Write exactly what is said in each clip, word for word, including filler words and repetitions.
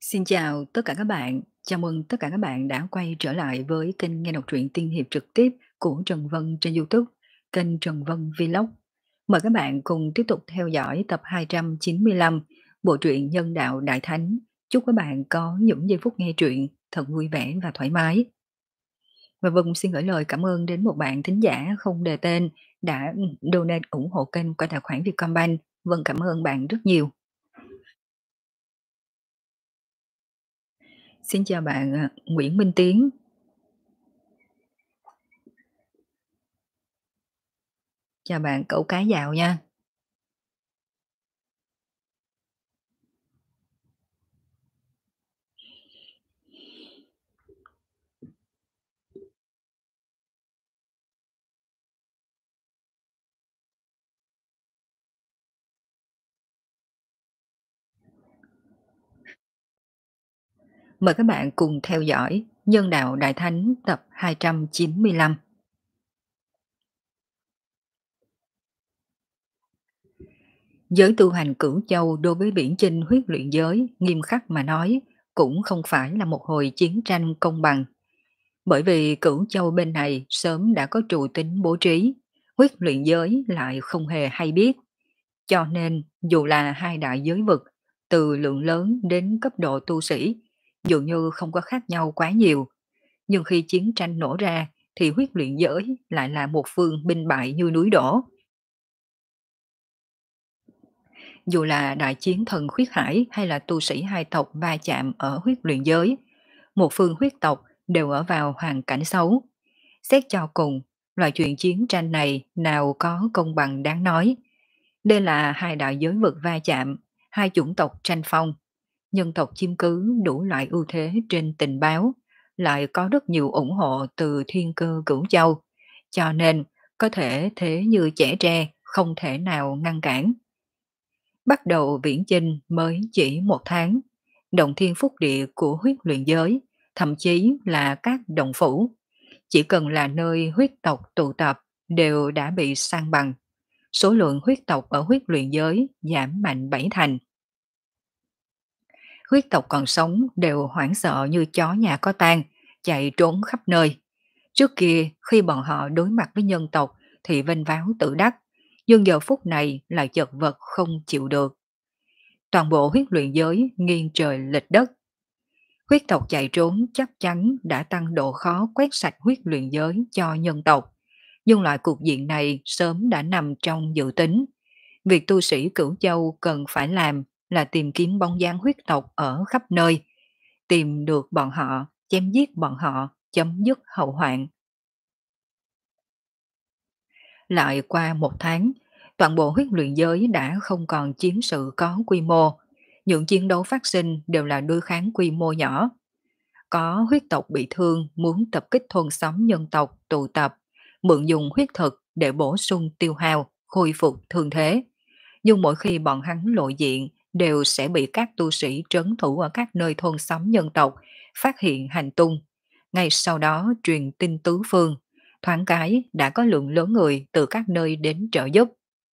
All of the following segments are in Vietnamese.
Xin chào tất cả các bạn, chào mừng tất cả các bạn đã quay trở lại với kênh nghe đọc truyện tiên hiệp trực tiếp của Trần Vân trên YouTube, kênh Trần Vân Vlog. Mời các bạn cùng tiếp tục theo dõi tập hai trăm chín mươi lăm bộ truyện Nhân đạo Đại Thánh. Chúc các bạn có những giây phút nghe truyện thật vui vẻ và thoải mái. Và Vân xin gửi lời cảm ơn đến một bạn thính giả không đề tên đã donate ủng hộ kênh qua tài khoản Vietcombank. Vân cảm ơn bạn rất nhiều. Xin chào bạn à, Nguyễn Minh Tiến. Chào bạn cậu cái dạo nha. Mời các bạn cùng theo dõi Nhân đạo Đại Thánh tập hai trăm chín mươi lăm. Giới tu hành Cửu Châu đối với Biển Chinh huyết luyện giới nghiêm khắc mà nói cũng không phải là một hồi chiến tranh công bằng. Bởi vì Cửu Châu bên này sớm đã có trụ tính bố trí, huyết luyện giới lại không hề hay biết. Cho nên dù là hai đại giới vực, từ lượng lớn đến cấp độ tu sĩ, dường như không có khác nhau quá nhiều. Nhưng khi chiến tranh nổ ra thì huyết luyện giới lại là một phương binh bại như núi đổ. Dù là đại chiến thần khuyết hải hay là tu sĩ hai tộc va chạm ở huyết luyện giới, một phương huyết tộc đều ở vào hoàn cảnh xấu. Xét cho cùng, loại chuyện chiến tranh này nào có công bằng đáng nói. Đây là hai đại giới vực va chạm, hai chủng tộc tranh phong. Nhân tộc chiếm cứ đủ loại ưu thế trên tình báo, lại có rất nhiều ủng hộ từ thiên cơ cửu châu. Cho nên, có thể thế như trẻ tre, không thể nào ngăn cản. Bắt đầu viễn chinh mới chỉ một tháng, động thiên phúc địa của huyết luyện giới, thậm chí là các động phủ, chỉ cần là nơi huyết tộc tụ tập đều đã bị san bằng. Số lượng huyết tộc ở huyết luyện giới giảm mạnh bảy thành. Huyết tộc còn sống đều hoảng sợ như chó nhà có tang, chạy trốn khắp nơi. Trước kia, khi bọn họ đối mặt với nhân tộc thì vênh váo tự đắc, nhưng giờ phút này lại chật vật không chịu được. Toàn bộ huyết luyện giới nghiêng trời lệch đất. Huyết tộc chạy trốn chắc chắn đã tăng độ khó quét sạch huyết luyện giới cho nhân tộc. Nhưng loại cục diện này sớm đã nằm trong dự tính. Việc tu sĩ Cửu Châu cần phải làm là tìm kiếm bóng dáng huyết tộc ở khắp nơi, tìm được bọn họ, chém giết bọn họ, chấm dứt hậu hoạn. Lại qua một tháng, toàn bộ huyết luyện giới đã không còn chiến sự có quy mô. Những chiến đấu phát sinh đều là đối kháng quy mô nhỏ. Có huyết tộc bị thương muốn tập kích thôn xóm nhân tộc tụ tập, mượn dùng huyết thực để bổ sung tiêu hao, khôi phục thương thế. Nhưng mỗi khi bọn hắn lộ diện đều sẽ bị các tu sĩ trấn thủ ở các nơi thôn xóm nhân tộc phát hiện hành tung. Ngay sau đó truyền tin tứ phương, thoáng cái đã có lượng lớn người từ các nơi đến trợ giúp.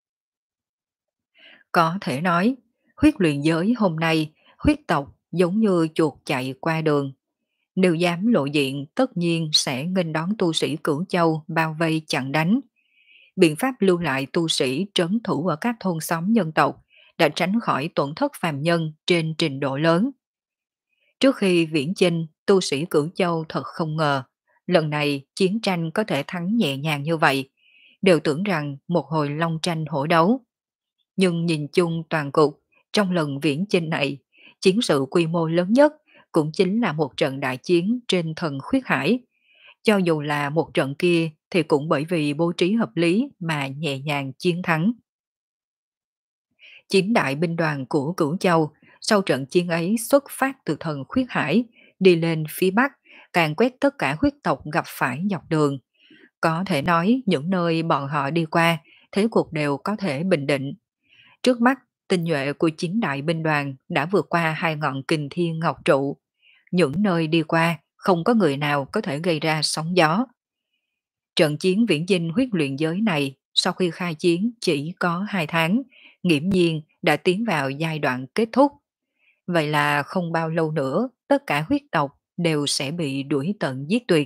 Có thể nói, huyết luyện giới hôm nay, huyết tộc giống như chuột chạy qua đường. Nếu dám lộ diện tất nhiên sẽ nghênh đón tu sĩ Cửu Châu bao vây chặn đánh. Biện pháp lưu lại tu sĩ trấn thủ ở các thôn xóm nhân tộc đã tránh khỏi tổn thất phàm nhân trên trình độ lớn. Trước khi viễn chinh, tu sĩ Cửu Châu thật không ngờ, lần này chiến tranh có thể thắng nhẹ nhàng như vậy, đều tưởng rằng một hồi long tranh hổ đấu. Nhưng nhìn chung toàn cục, trong lần viễn chinh này, chiến sự quy mô lớn nhất cũng chính là một trận đại chiến trên thần khuyết hải. Cho dù là một trận kia thì cũng bởi vì bố trí hợp lý mà nhẹ nhàng chiến thắng. Chín đại binh đoàn của Cửu Châu sau trận chiến ấy xuất phát từ thần khuyết hải, đi lên phía bắc, càng quét tất cả huyết tộc gặp phải dọc đường. Có thể nói những nơi bọn họ đi qua, thế cuộc đều có thể bình định. Trước mắt, tinh nhuệ của chín đại binh đoàn đã vượt qua hai ngọn kình thiên ngọc trụ. Những nơi đi qua, không có người nào có thể gây ra sóng gió. Trận chiến viễn chinh huyết luyện giới này sau khi khai chiến chỉ có hai tháng, nghiễm nhiên đã tiến vào giai đoạn kết thúc. Vậy là không bao lâu nữa, tất cả huyết tộc đều sẽ bị đuổi tận giết tuyệt.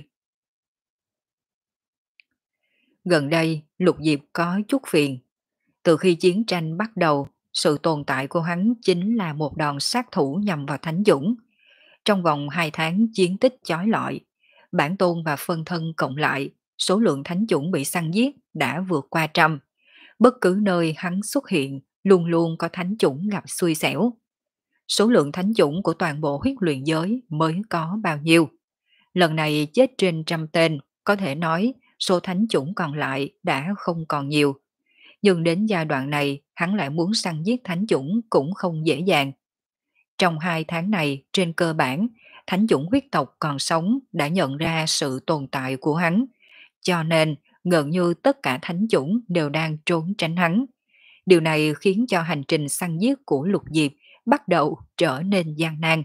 Gần đây, Lục Diệp có chút phiền. Từ khi chiến tranh bắt đầu, sự tồn tại của hắn chính là một đòn sát thủ nhằm vào Thánh Dũng. Trong vòng hai tháng chiến tích chói lọi, bản tôn và phân thân cộng lại, số lượng Thánh Dũng bị săn giết đã vượt qua trăm. Bất cứ nơi hắn xuất hiện, luôn luôn có Thánh Dũng gặp xui xẻo. Số lượng Thánh Dũng của toàn bộ huyết luyện giới mới có bao nhiêu? Lần này chết trên trăm tên, có thể nói số Thánh Dũng còn lại đã không còn nhiều. Nhưng đến giai đoạn này, hắn lại muốn săn giết thánh chủng cũng không dễ dàng. Trong hai tháng này, trên cơ bản, thánh chủng huyết tộc còn sống đã nhận ra sự tồn tại của hắn. Cho nên, gần như tất cả thánh chủng đều đang trốn tránh hắn. Điều này khiến cho hành trình săn giết của Lục Diệp bắt đầu trở nên gian nan.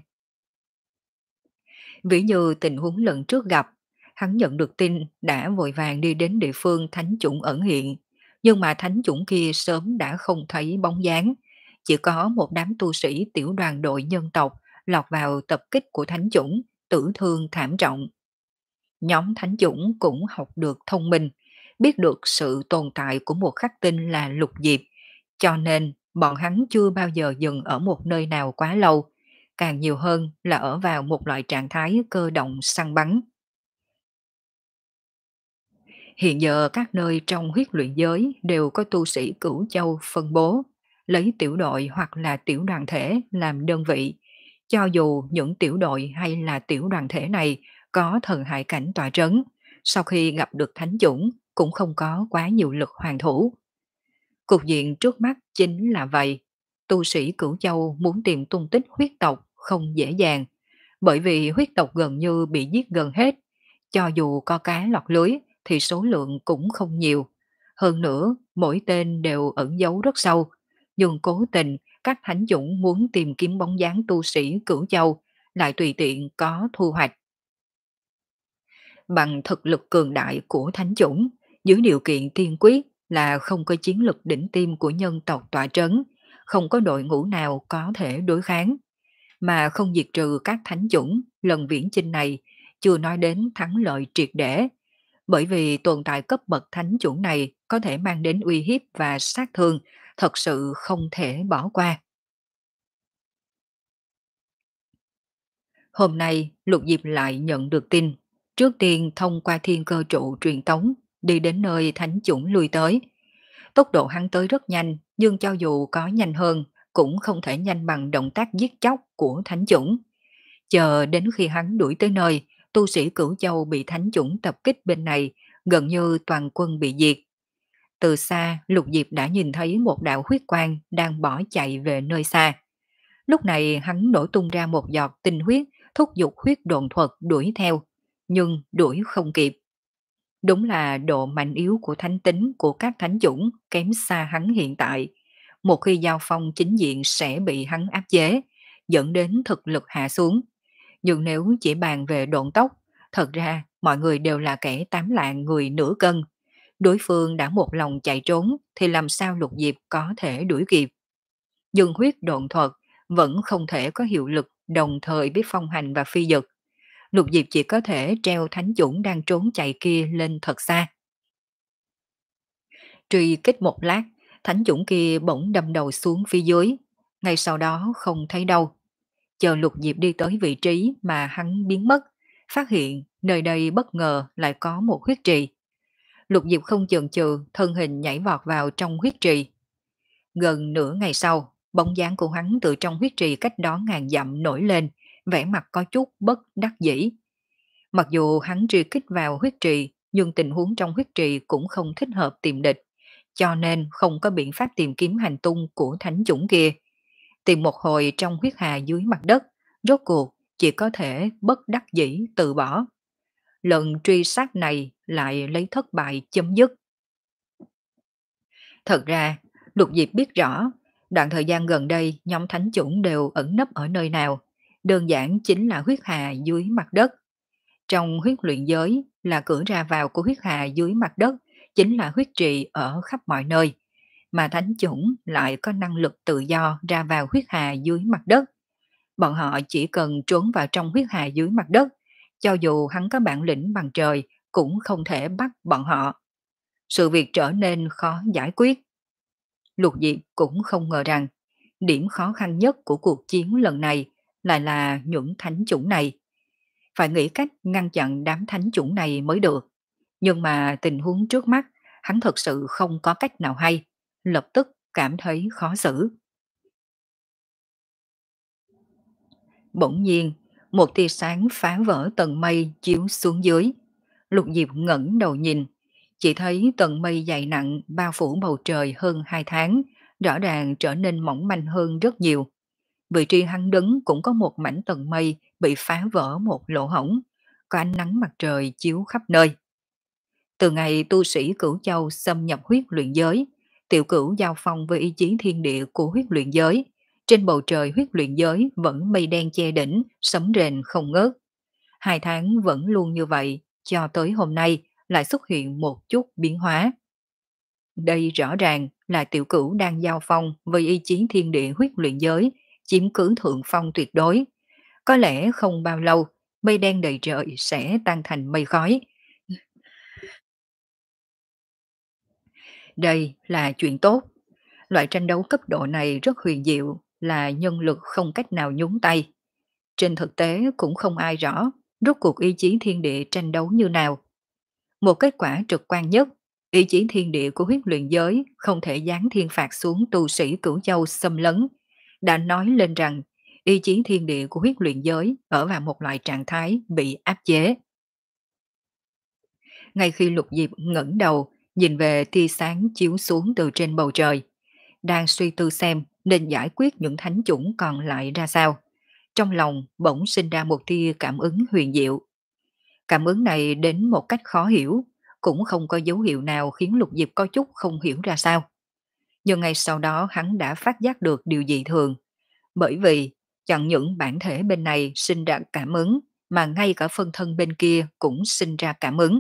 Ví như tình huống lần trước gặp, hắn nhận được tin đã vội vàng đi đến địa phương thánh chủng ẩn hiện, nhưng mà thánh chủng kia sớm đã không thấy bóng dáng, chỉ có một đám tu sĩ tiểu đoàn đội nhân tộc lọt vào tập kích của thánh chủng, tử thương thảm trọng. Nhóm thánh chủng cũng học được thông minh, biết được sự tồn tại của một khắc tinh là Lục Diệp, cho nên bọn hắn chưa bao giờ dừng ở một nơi nào quá lâu, càng nhiều hơn là ở vào một loại trạng thái cơ động săn bắn. Hiện giờ các nơi trong huyết luyện giới đều có tu sĩ cửu châu phân bố, lấy tiểu đội hoặc là tiểu đoàn thể làm đơn vị. Cho dù những tiểu đội hay là tiểu đoàn thể này có thần hải cảnh tọa trấn, sau khi gặp được thánh chủng cũng không có quá nhiều lực hoàn thủ. Cục diện trước mắt chính là vậy. Tu sĩ Cửu Châu muốn tìm tung tích huyết tộc không dễ dàng, bởi vì huyết tộc gần như bị giết gần hết. Cho dù có cá lọt lưới thì số lượng cũng không nhiều. Hơn nữa, mỗi tên đều ẩn giấu rất sâu. Nhưng cố tình, các thánh dũng muốn tìm kiếm bóng dáng tu sĩ Cửu Châu lại tùy tiện có thu hoạch. Bằng thực lực cường đại của thánh chủng, dưới điều kiện tiên quyết là không có chiến lực đỉnh tim của nhân tộc tọa trấn, không có đội ngũ nào có thể đối kháng. Mà không diệt trừ các thánh chủng, lần viễn chinh này chưa nói đến thắng lợi triệt để, bởi vì tồn tại cấp bậc thánh chủng này có thể mang đến uy hiếp và sát thương, thật sự không thể bỏ qua. Hôm nay, Lục Diệp lại nhận được tin. Trước tiên thông qua thiên cơ trụ truyền tống, đi đến nơi thánh chủng lui tới. Tốc độ hắn tới rất nhanh, nhưng cho dù có nhanh hơn, cũng không thể nhanh bằng động tác giết chóc của thánh chủng. Chờ đến khi hắn đuổi tới nơi, tu sĩ Cửu Châu bị thánh chủng tập kích bên này, gần như toàn quân bị diệt. Từ xa, Lục Diệp đã nhìn thấy một đạo huyết quang đang bỏ chạy về nơi xa. Lúc này hắn nổ tung ra một giọt tinh huyết, thúc giục huyết độn thuật đuổi theo, nhưng đuổi không kịp. Đúng là độ mạnh yếu của thánh tính của các thánh chủng kém xa hắn hiện tại. Một khi giao phong chính diện sẽ bị hắn áp chế, dẫn đến thực lực hạ xuống. Nhưng nếu chỉ bàn về độn tốc, thật ra mọi người đều là kẻ tám lạng người nửa cân. Đối phương đã một lòng chạy trốn thì làm sao Lục Diệp có thể đuổi kịp. Nhưng huyết độn thuật vẫn không thể có hiệu lực đồng thời với phong hành và phi dực. Lục Diệp chỉ có thể treo thánh chủng đang trốn chạy kia lên thật xa. Truy kích một lát, thánh chủng kia bỗng đâm đầu xuống phía dưới. Ngay sau đó không thấy đâu. Chờ Lục Diệp đi tới vị trí mà hắn biến mất, phát hiện nơi đây bất ngờ lại có một huyết trì. Lục Diệp không chần chừ, thân hình nhảy vọt vào trong huyết trì. Gần nửa ngày sau, bóng dáng của hắn từ trong huyết trì cách đó ngàn dặm nổi lên, vẻ mặt có chút bất đắc dĩ. Mặc dù hắn truy kích vào huyết trì, nhưng tình huống trong huyết trì cũng không thích hợp tìm địch, cho nên không có biện pháp tìm kiếm hành tung của thánh chủng kia. Tìm một hồi trong huyết hà dưới mặt đất, rốt cuộc chỉ có thể bất đắc dĩ từ bỏ. Lần truy sát này lại lấy thất bại chấm dứt. Thật ra, Lục Diệp biết rõ, đoạn thời gian gần đây nhóm thánh chủng đều ẩn nấp ở nơi nào, đơn giản chính là huyết hà dưới mặt đất. Trong huyết luyện giới là cửa ra vào của huyết hà dưới mặt đất, chính là huyết trì ở khắp mọi nơi, mà thánh chủng lại có năng lực tự do ra vào huyết hà dưới mặt đất. Bọn họ chỉ cần trốn vào trong huyết hà dưới mặt đất, cho dù hắn có bản lĩnh bằng trời cũng không thể bắt bọn họ. Sự việc trở nên khó giải quyết. Lục Diệp cũng không ngờ rằng điểm khó khăn nhất của cuộc chiến lần này lại là những thánh chủng này. Phải nghĩ cách ngăn chặn đám thánh chủng này mới được. Nhưng mà tình huống trước mắt, hắn thật sự không có cách nào hay, lập tức cảm thấy khó xử. Bỗng nhiên, một tia sáng phá vỡ tầng mây chiếu xuống dưới. Lục Diệp ngẩng đầu nhìn, chỉ thấy tầng mây dày nặng bao phủ bầu trời hơn hai tháng, rõ ràng trở nên mỏng manh hơn rất nhiều. Vị trí hắn đứng cũng có một mảnh tầng mây bị phá vỡ một lỗ hổng, có ánh nắng mặt trời chiếu khắp nơi. Từ ngày tu sĩ Cửu Châu xâm nhập huyết luyện giới, tiểu cửu giao phong với ý chí thiên địa của huyết luyện giới, trên bầu trời huyết luyện giới vẫn mây đen che đỉnh, sấm rền không ngớt. Hai tháng vẫn luôn như vậy, cho tới hôm nay lại xuất hiện một chút biến hóa. Đây rõ ràng là tiểu cửu đang giao phong với ý chí thiên địa huyết luyện giới, chiếm cứ thượng phong tuyệt đối. Có lẽ không bao lâu, mây đen đầy trời sẽ tan thành mây khói. Đây là chuyện tốt. Loại tranh đấu cấp độ này rất huyền diệu, là nhân lực không cách nào nhúng tay. Trên thực tế cũng không ai rõ rốt cuộc ý chí thiên địa tranh đấu như nào. Một kết quả trực quan nhất, ý chí thiên địa của huyết luyện giới không thể giáng thiên phạt xuống tu sĩ Cửu Châu xâm lấn, đã nói lên rằng ý chí thiên địa của huyết luyện giới ở vào một loại trạng thái bị áp chế. Ngay khi Lục Diệp ngẩng đầu, nhìn về tia sáng chiếu xuống từ trên bầu trời, đang suy tư xem nên giải quyết những thánh chủng còn lại ra sao. Trong lòng bỗng sinh ra một tia cảm ứng huyền diệu. Cảm ứng này đến một cách khó hiểu, cũng không có dấu hiệu nào khiến Lục Diệp có chút không hiểu ra sao. Nhưng ngay sau đó hắn đã phát giác được điều dị thường, bởi vì chẳng những bản thể bên này sinh ra cảm ứng, mà ngay cả phân thân bên kia cũng sinh ra cảm ứng.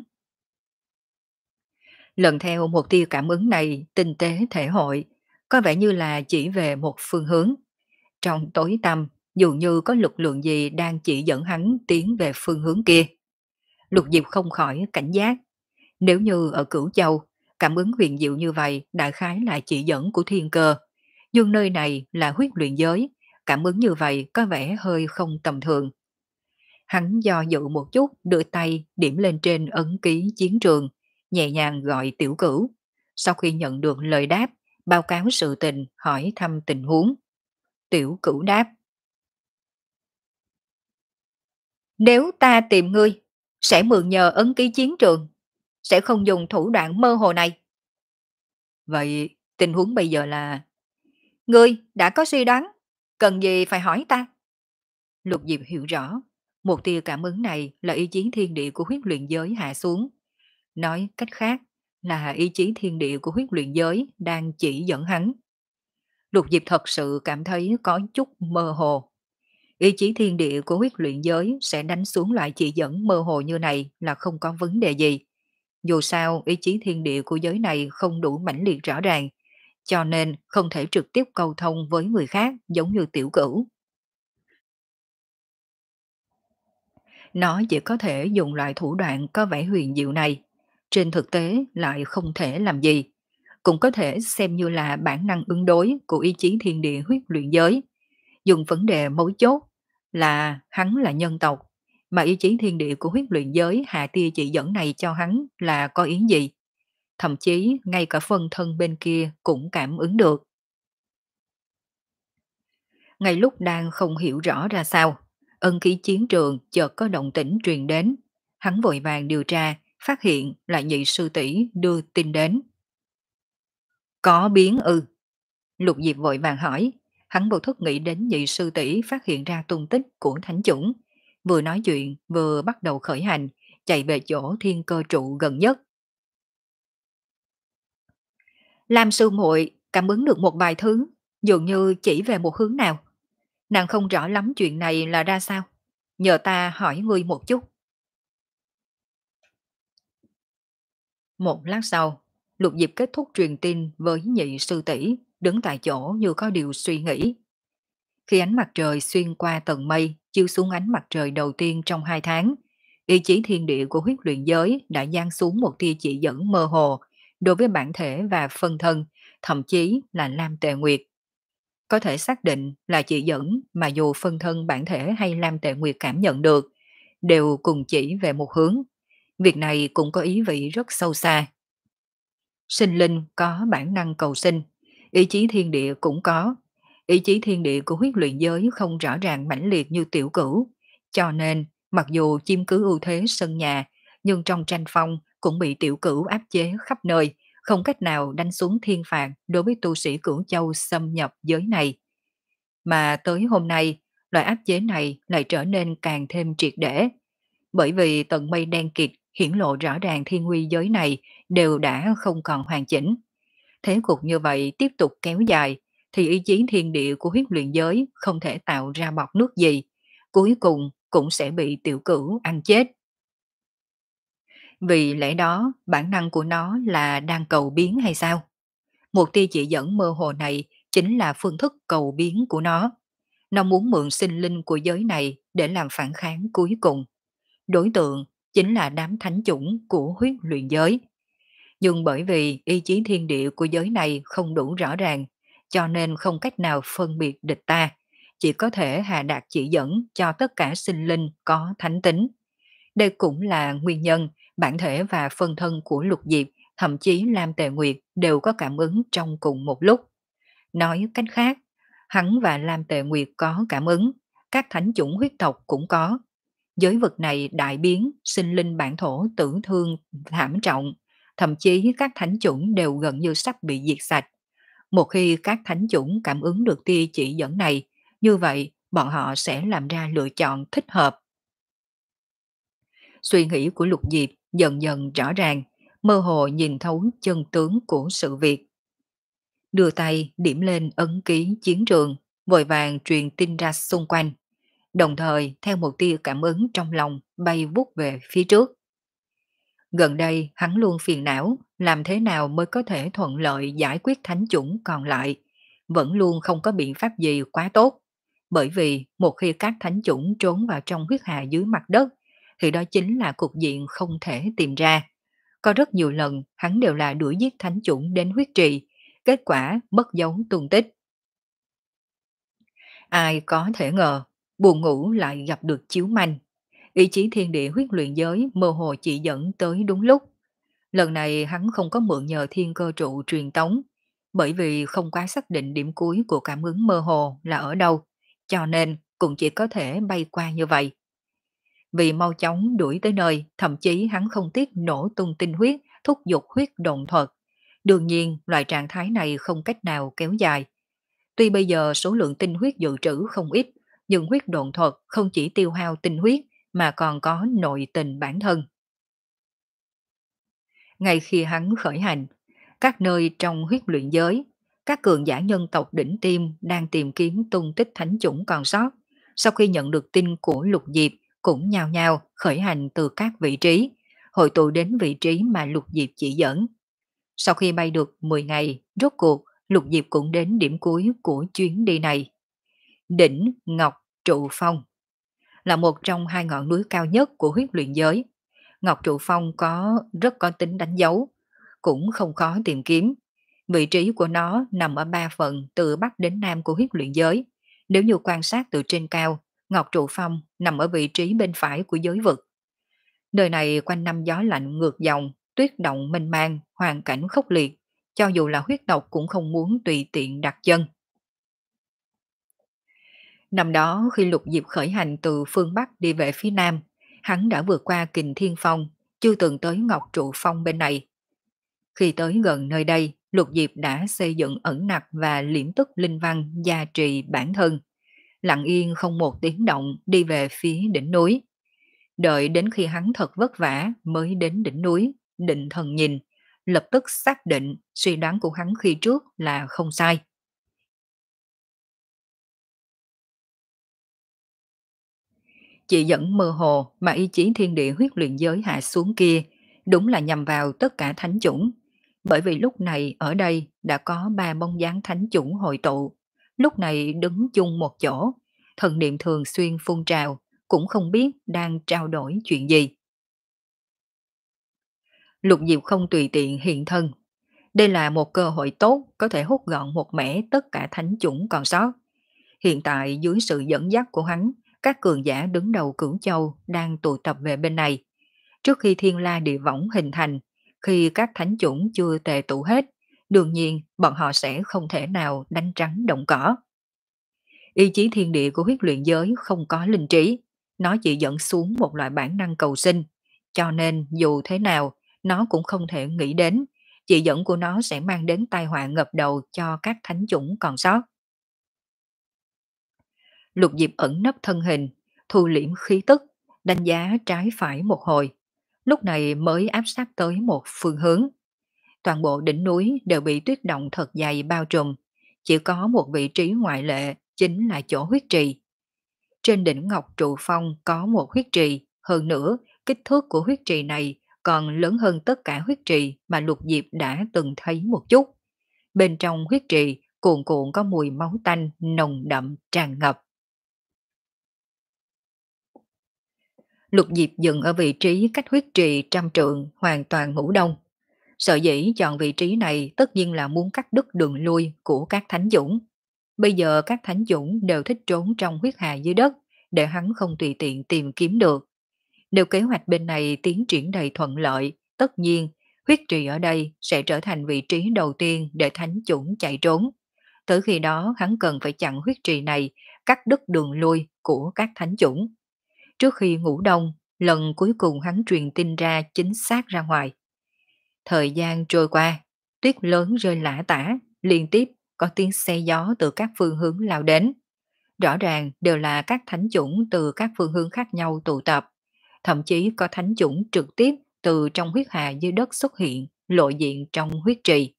Lần theo một tia cảm ứng này tinh tế thể hội, có vẻ như là chỉ về một phương hướng. Trong tối tăm, dường như có lực lượng gì đang chỉ dẫn hắn tiến về phương hướng kia. Lục Diệp không khỏi cảnh giác. Nếu như ở Cửu Châu, cảm ứng huyền diệu như vậy đại khái là chỉ dẫn của thiên cơ. Nhưng nơi này là huyết luyện giới, cảm ứng như vậy có vẻ hơi không tầm thường. Hắn do dự một chút, đưa tay điểm lên trên ấn ký chiến trường, nhẹ nhàng gọi tiểu cửu. Sau khi nhận được lời đáp, báo cáo sự tình, hỏi thăm tình huống. Tiểu cửu đáp: nếu ta tìm ngươi, sẽ mượn nhờ ấn ký chiến trường, sẽ không dùng thủ đoạn mơ hồ này. Vậy tình huống bây giờ là... Ngươi đã có suy đoán, cần gì phải hỏi ta? Lục Diệp hiểu rõ, một tia cảm ứng này là ý chí thiên địa của huyết luyện giới hạ xuống. Nói cách khác là ý chí thiên địa của huyết luyện giới đang chỉ dẫn hắn. Lục Diệp thật sự cảm thấy có chút mơ hồ. Ý chí thiên địa của huyết luyện giới sẽ đánh xuống loại chỉ dẫn mơ hồ như này là không có vấn đề gì. Dù sao ý chí thiên địa của giới này không đủ mãnh liệt rõ ràng, cho nên không thể trực tiếp câu thông với người khác giống như tiểu cửu. Nó chỉ có thể dùng loại thủ đoạn có vẻ huyền diệu này, trên thực tế lại không thể làm gì. Cũng có thể xem như là bản năng ứng đối của ý chí thiên địa huyết luyện giới. Dùng vấn đề mấu chốt là hắn là nhân tộc, mà ý chí thiên địa của huyết luyện giới hạ tia chỉ dẫn này cho hắn là có ý gì. Thậm chí ngay cả phân thân bên kia cũng cảm ứng được. Ngay lúc đang không hiểu rõ ra sao, ân ký chiến trường chợt có động tĩnh truyền đến. Hắn vội vàng điều tra, phát hiện là nhị sư tỷ đưa tin đến. Có biến ư? Lục Diệp vội vàng hỏi. Hắn vô thức nghĩ đến nhị sư tỷ phát hiện ra tung tích của thánh chủng. Vừa nói chuyện, vừa bắt đầu khởi hành, chạy về chỗ thiên cơ trụ gần nhất. Lam sư muội cảm ứng được một vài thứ, dường như chỉ về một hướng nào. Nàng không rõ lắm chuyện này là ra sao. Nhờ ta hỏi ngươi một chút. Một lát sau, Lục Diệp kết thúc truyền tin với nhị sư tỷ, đứng tại chỗ như có điều suy nghĩ. Khi ánh mặt trời xuyên qua tầng mây, chiếu xuống ánh mặt trời đầu tiên trong hai tháng, ý chí thiên địa của huyết luyện giới đã giáng xuống một tia chỉ dẫn mơ hồ đối với bản thể và phân thân, thậm chí là Lam Tề Nguyệt. Có thể xác định là chỉ dẫn mà dù phân thân bản thể hay Lam Tề Nguyệt cảm nhận được, đều cùng chỉ về một hướng. Việc này cũng có ý vị rất sâu xa. Sinh linh có bản năng cầu sinh, ý chí thiên địa cũng có. Ý chí thiên địa của huyết luyện giới không rõ ràng mãnh liệt như tiểu cửu, cho nên mặc dù chiếm cứ ưu thế sân nhà, nhưng trong tranh phong cũng bị tiểu cửu áp chế khắp nơi, không cách nào đánh xuống thiên phạt đối với tu sĩ cửu châu xâm nhập giới này. Mà tới hôm nay, loại áp chế này lại trở nên càng thêm triệt để, bởi vì tầng mây đen kịt hiển lộ rõ ràng thiên nguy giới này đều đã không còn hoàn chỉnh. Thế cục như vậy tiếp tục kéo dài, thì ý chí thiên địa của huyết luyện giới không thể tạo ra bọt nước gì, cuối cùng cũng sẽ bị tiểu cửu ăn chết. Vì lẽ đó, bản năng của nó là đang cầu biến hay sao? Một tia chỉ dẫn mơ hồ này chính là phương thức cầu biến của nó. Nó muốn mượn sinh linh của giới này để làm phản kháng cuối cùng. Đối tượng chính là đám thánh chủng của huyết luyện giới. Nhưng bởi vì ý chí thiên địa của giới này không đủ rõ ràng, cho nên không cách nào phân biệt địch ta, chỉ có thể hạ đạt chỉ dẫn cho tất cả sinh linh có thánh tính. Đây cũng là nguyên nhân bản thể và phân thân của Lục Diệp, thậm chí Lam Tề Nguyệt đều có cảm ứng trong cùng một lúc. Nói cách khác, hắn và Lam Tề Nguyệt có cảm ứng, các thánh chủng huyết tộc cũng có. Giới vực này đại biến, sinh linh bản thổ tử thương thảm trọng, thậm chí các thánh chủng đều gần như sắp bị diệt sạch. Một khi các thánh chủng cảm ứng được tia chỉ dẫn này, như vậy bọn họ sẽ làm ra lựa chọn thích hợp. Suy nghĩ của Lục Diệp dần dần rõ ràng, mơ hồ nhìn thấu chân tướng của sự việc. Đưa tay điểm lên ấn ký chiến trường, vội vàng truyền tin ra xung quanh, đồng thời theo một tia cảm ứng trong lòng bay vút về phía trước. Gần đây hắn luôn phiền não làm thế nào mới có thể thuận lợi giải quyết thánh chủng còn lại, vẫn luôn không có biện pháp gì quá tốt, bởi vì một khi các thánh chủng trốn vào trong huyết hà dưới mặt đất, thì đó chính là cục diện không thể tìm ra. Có rất nhiều lần hắn đều là đuổi giết thánh chủng đến huyết trì, kết quả mất dấu tung tích. Ai có thể ngờ, buồn ngủ lại gặp được chiếu manh. Ý chí thiên địa huyết luyện giới mơ hồ chỉ dẫn tới đúng lúc. Lần này hắn không có mượn nhờ thiên cơ trụ truyền tống, bởi vì không quá xác định điểm cuối của cảm ứng mơ hồ là ở đâu, cho nên cũng chỉ có thể bay qua như vậy. Vì mau chóng đuổi tới nơi, thậm chí hắn không tiếc nổ tung tinh huyết, thúc giục huyết động thuật. Đương nhiên, loại trạng thái này không cách nào kéo dài. Tuy bây giờ số lượng tinh huyết dự trữ không ít, nhưng huyết độn thuật không chỉ tiêu hao tinh huyết mà còn có nội tình bản thân. Ngay khi hắn khởi hành, các nơi trong huyết luyện giới, các cường giả nhân tộc đỉnh tiêm đang tìm kiếm tung tích thánh chủng còn sót. Sau khi nhận được tin của Lục Diệp, cũng nhao nhao khởi hành từ các vị trí, hội tụ đến vị trí mà Lục Diệp chỉ dẫn. Sau khi bay được mười ngày, rốt cuộc, Lục Diệp cũng đến điểm cuối của chuyến đi này. Đỉnh Ngọc Trụ Phong là một trong hai ngọn núi cao nhất của huyết luyện giới. Ngọc Trụ Phong có rất có tính đánh dấu, cũng không khó tìm kiếm. Vị trí của nó nằm ở ba phần từ Bắc đến Nam của huyết luyện giới. Nếu như quan sát từ trên cao, Ngọc Trụ Phong nằm ở vị trí bên phải của giới vực. Nơi này quanh năm gió lạnh ngược dòng, tuyết động mênh mang, hoàn cảnh khốc liệt. Cho dù là huyết tộc cũng không muốn tùy tiện đặt chân. Năm đó khi Lục Diệp khởi hành từ phương Bắc đi về phía Nam, hắn đã vượt qua Kình Thiên Phong, chưa từng tới Ngọc Trụ Phong bên này. Khi tới gần nơi đây, Lục Diệp đã xây dựng ẩn nặc và liễm tức linh văn gia trì bản thân, lặng yên không một tiếng động đi về phía đỉnh núi. Đợi đến khi hắn thật vất vả mới đến đỉnh núi, định thần nhìn, lập tức xác định suy đoán của hắn khi trước là không sai. Chỉ dẫn mơ hồ mà ý chí thiên địa huyết luyện giới hạ xuống kia, đúng là nhằm vào tất cả thánh chủng. Bởi vì lúc này ở đây đã có ba bóng dáng thánh chủng hội tụ, lúc này đứng chung một chỗ, thần niệm thường xuyên phun trào, cũng không biết đang trao đổi chuyện gì. Lục Diệp không tùy tiện hiện thân. Đây là một cơ hội tốt có thể hút gọn một mẻ tất cả thánh chủng còn sót. Hiện tại dưới sự dẫn dắt của hắn, các cường giả đứng đầu Cửu Châu đang tụ tập về bên này. Trước khi Thiên La Địa Võng hình thành, khi các thánh chủng chưa tề tụ hết, đương nhiên bọn họ sẽ không thể nào đánh trắng động cỏ. Ý chí thiên địa của huyết luyện giới không có linh trí, nó chỉ dẫn xuống một loại bản năng cầu sinh, cho nên dù thế nào, nó cũng không thể nghĩ đến, chỉ dẫn của nó sẽ mang đến tai họa ngập đầu cho các thánh chủng còn sót. Lục Diệp ẩn nấp thân hình, thu liễm khí tức, đánh giá trái phải một hồi. Lúc này mới áp sát tới một phương hướng. Toàn bộ đỉnh núi đều bị tuyết động thật dày bao trùm. Chỉ có một vị trí ngoại lệ, chính là chỗ huyết trì. Trên đỉnh Ngọc Trụ Phong có một huyết trì, hơn nữa, kích thước của huyết trì này còn lớn hơn tất cả huyết trì mà Lục Diệp đã từng thấy một chút. Bên trong huyết trì, cuồn cuộn có mùi máu tanh nồng đậm tràn ngập. Lục Diệp dừng ở vị trí cách huyết trì trăm trượng hoàn toàn ngủ đông. Sở dĩ chọn vị trí này tất nhiên là muốn cắt đứt đường lui của các thánh dũng. Bây giờ các thánh dũng đều thích trốn trong huyết hà dưới đất để hắn không tùy tiện tìm kiếm được. Nếu kế hoạch bên này tiến triển đầy thuận lợi, tất nhiên huyết trì ở đây sẽ trở thành vị trí đầu tiên để thánh dũng chạy trốn. Tới khi đó hắn cần phải chặn huyết trì này, cắt đứt đường lui của các thánh dũng. Trước khi ngủ đông, lần cuối cùng hắn truyền tin ra chính xác ra ngoài. Thời gian trôi qua, tuyết lớn rơi lã tả, liên tiếp có tiếng xe gió từ các phương hướng lao đến. Rõ ràng đều là các thánh chủng từ các phương hướng khác nhau tụ tập. Thậm chí có thánh chủng trực tiếp từ trong huyết hà dưới đất xuất hiện, lộ diện trong huyết trì.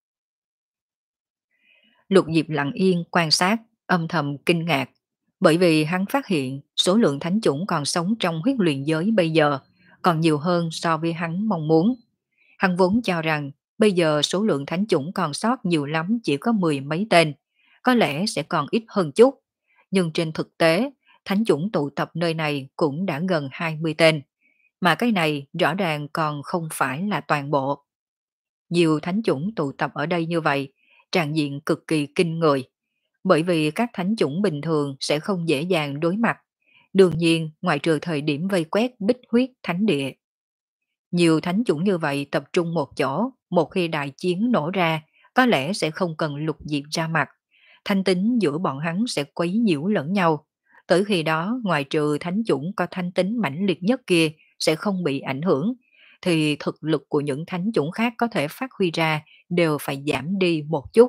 Lục Diệp lặng yên quan sát, âm thầm kinh ngạc, bởi vì hắn phát hiện số lượng thánh chủng còn sống trong huyết luyện giới bây giờ còn nhiều hơn so với hắn mong muốn. Hắn vốn cho rằng bây giờ số lượng thánh chủng còn sót nhiều lắm chỉ có mười mấy tên, có lẽ sẽ còn ít hơn chút. Nhưng trên thực tế, thánh chủng tụ tập nơi này cũng đã gần hai mươi tên, mà cái này rõ ràng còn không phải là toàn bộ. Nhiều thánh chủng tụ tập ở đây như vậy, tràn diện cực kỳ kinh người, bởi vì các thánh chủng bình thường sẽ không dễ dàng đối mặt. Đương nhiên, ngoại trừ thời điểm vây quét bích huyết thánh địa. Nhiều thánh chủng như vậy tập trung một chỗ, một khi đại chiến nổ ra, có lẽ sẽ không cần Lục Diệp ra mặt. Thanh tính giữa bọn hắn sẽ quấy nhiễu lẫn nhau. Tới khi đó, ngoài trừ thánh chủng có thanh tính mãnh liệt nhất kia sẽ không bị ảnh hưởng, thì thực lực của những thánh chủng khác có thể phát huy ra đều phải giảm đi một chút.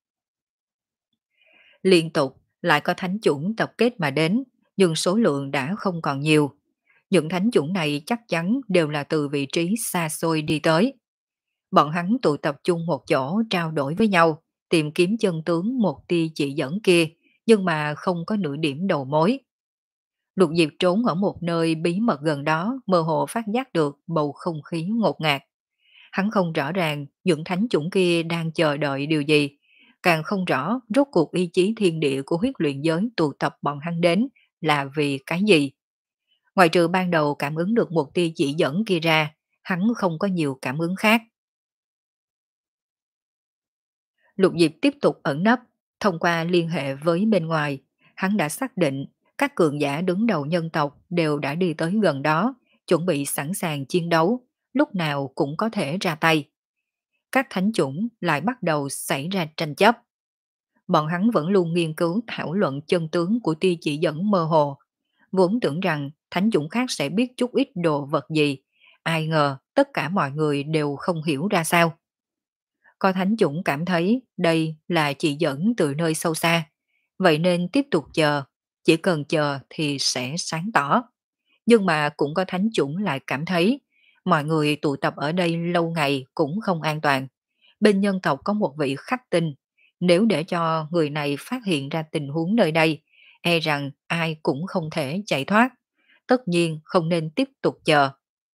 Liên tục lại có thánh chủng tập kết mà đến, nhưng số lượng đã không còn nhiều. Những thánh chủng này chắc chắn đều là từ vị trí xa xôi đi tới. Bọn hắn tụ tập trung một chỗ trao đổi với nhau, tìm kiếm chân tướng một tia chỉ dẫn kia, nhưng mà không có nửa điểm đầu mối. Lục Diệp trốn ở một nơi bí mật gần đó, mơ hồ phát giác được bầu không khí ngột ngạt. Hắn không rõ ràng những thánh chủng kia đang chờ đợi điều gì, càng không rõ rốt cuộc ý chí thiên địa của huyết luyện giới tụ tập bọn hắn đến là vì cái gì. Ngoài trừ ban đầu cảm ứng được một tia chỉ dẫn kia ra, hắn không có nhiều cảm ứng khác. Lục Diệp tiếp tục ẩn nấp, thông qua liên hệ với bên ngoài, hắn đã xác định các cường giả đứng đầu nhân tộc đều đã đi tới gần đó, chuẩn bị sẵn sàng chiến đấu, lúc nào cũng có thể ra tay. Các thánh chủng lại bắt đầu xảy ra tranh chấp. Bọn hắn vẫn luôn nghiên cứu thảo luận chân tướng của tia chỉ dẫn mơ hồ, vốn tưởng rằng thánh chủng khác sẽ biết chút ít đồ vật gì, ai ngờ tất cả mọi người đều không hiểu ra sao. Có thánh chủng cảm thấy đây là chỉ dẫn từ nơi sâu xa, vậy nên tiếp tục chờ, chỉ cần chờ thì sẽ sáng tỏ. Nhưng mà cũng có thánh chủng lại cảm thấy mọi người tụ tập ở đây lâu ngày cũng không an toàn. Bên nhân tộc có một vị khách tinh, nếu để cho người này phát hiện ra tình huống nơi đây, e rằng ai cũng không thể chạy thoát. Tất nhiên không nên tiếp tục chờ.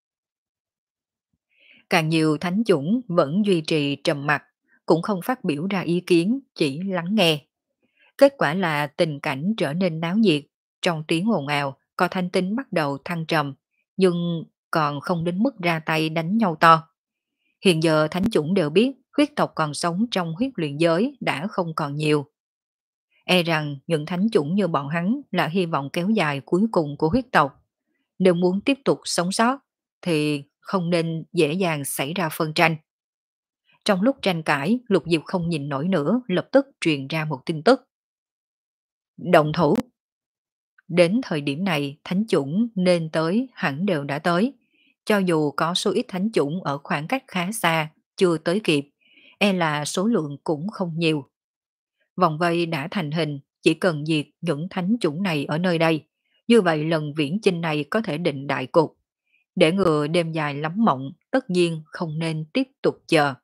Càng nhiều thánh chủng vẫn duy trì trầm mặc, cũng không phát biểu ra ý kiến, chỉ lắng nghe. Kết quả là tình cảnh trở nên náo nhiệt, trong tiếng ồn ào, có thanh tính bắt đầu thăng trầm, nhưng còn không đến mức ra tay đánh nhau to. Hiện giờ thánh chủng đều biết huyết tộc còn sống trong huyết luyện giới đã không còn nhiều. E rằng những thánh chủng như bọn hắn là hy vọng kéo dài cuối cùng của huyết tộc. Nếu muốn tiếp tục sống sót thì không nên dễ dàng xảy ra phân tranh. Trong lúc tranh cãi, Lục Diệp không nhìn nổi nữa, lập tức truyền ra một tin tức. Động thủ. Đến thời điểm này, thánh chủng nên tới hẳn đều đã tới. Cho dù có số ít thánh chủng ở khoảng cách khá xa, chưa tới kịp, e là số lượng cũng không nhiều. Vòng vây đã thành hình, chỉ cần diệt những thánh chủng này ở nơi đây. Như vậy lần viễn chinh này có thể định đại cục. Để ngừa đêm dài lắm mộng, tất nhiên không nên tiếp tục chờ.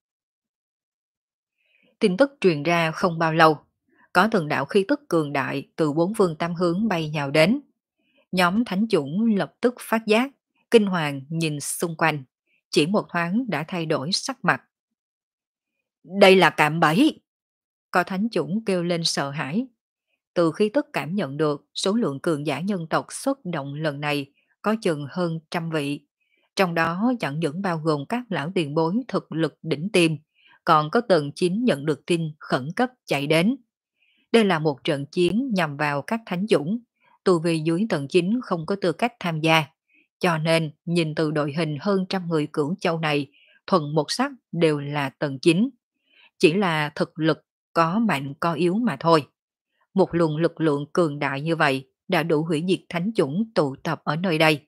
Tin tức truyền ra không bao lâu, có từng đạo khí tức cường đại từ bốn phương tám hướng bay nhào đến. Nhóm thánh chủng lập tức phát giác, kinh hoàng nhìn xung quanh, chỉ một thoáng đã thay đổi sắc mặt. Đây là cạm bẫy! Có thánh chủng kêu lên sợ hãi. Từ khí tức cảm nhận được số lượng cường giả nhân tộc xuất động lần này có chừng hơn trăm vị. Trong đó chẳng những bao gồm các lão tiền bối thực lực đỉnh tiêm, còn có tầng chín nhận được tin khẩn cấp chạy đến. Đây là một trận chiến nhằm vào các thánh dũng, tu vi dưới tầng chín không có tư cách tham gia. Cho nên nhìn từ đội hình hơn trăm người cửu châu này, thuần một sắc đều là tầng chín. Chỉ là thực lực có mạnh có yếu mà thôi. Một luồng lực lượng cường đại như vậy đã đủ hủy diệt thánh chủng tụ tập ở nơi đây.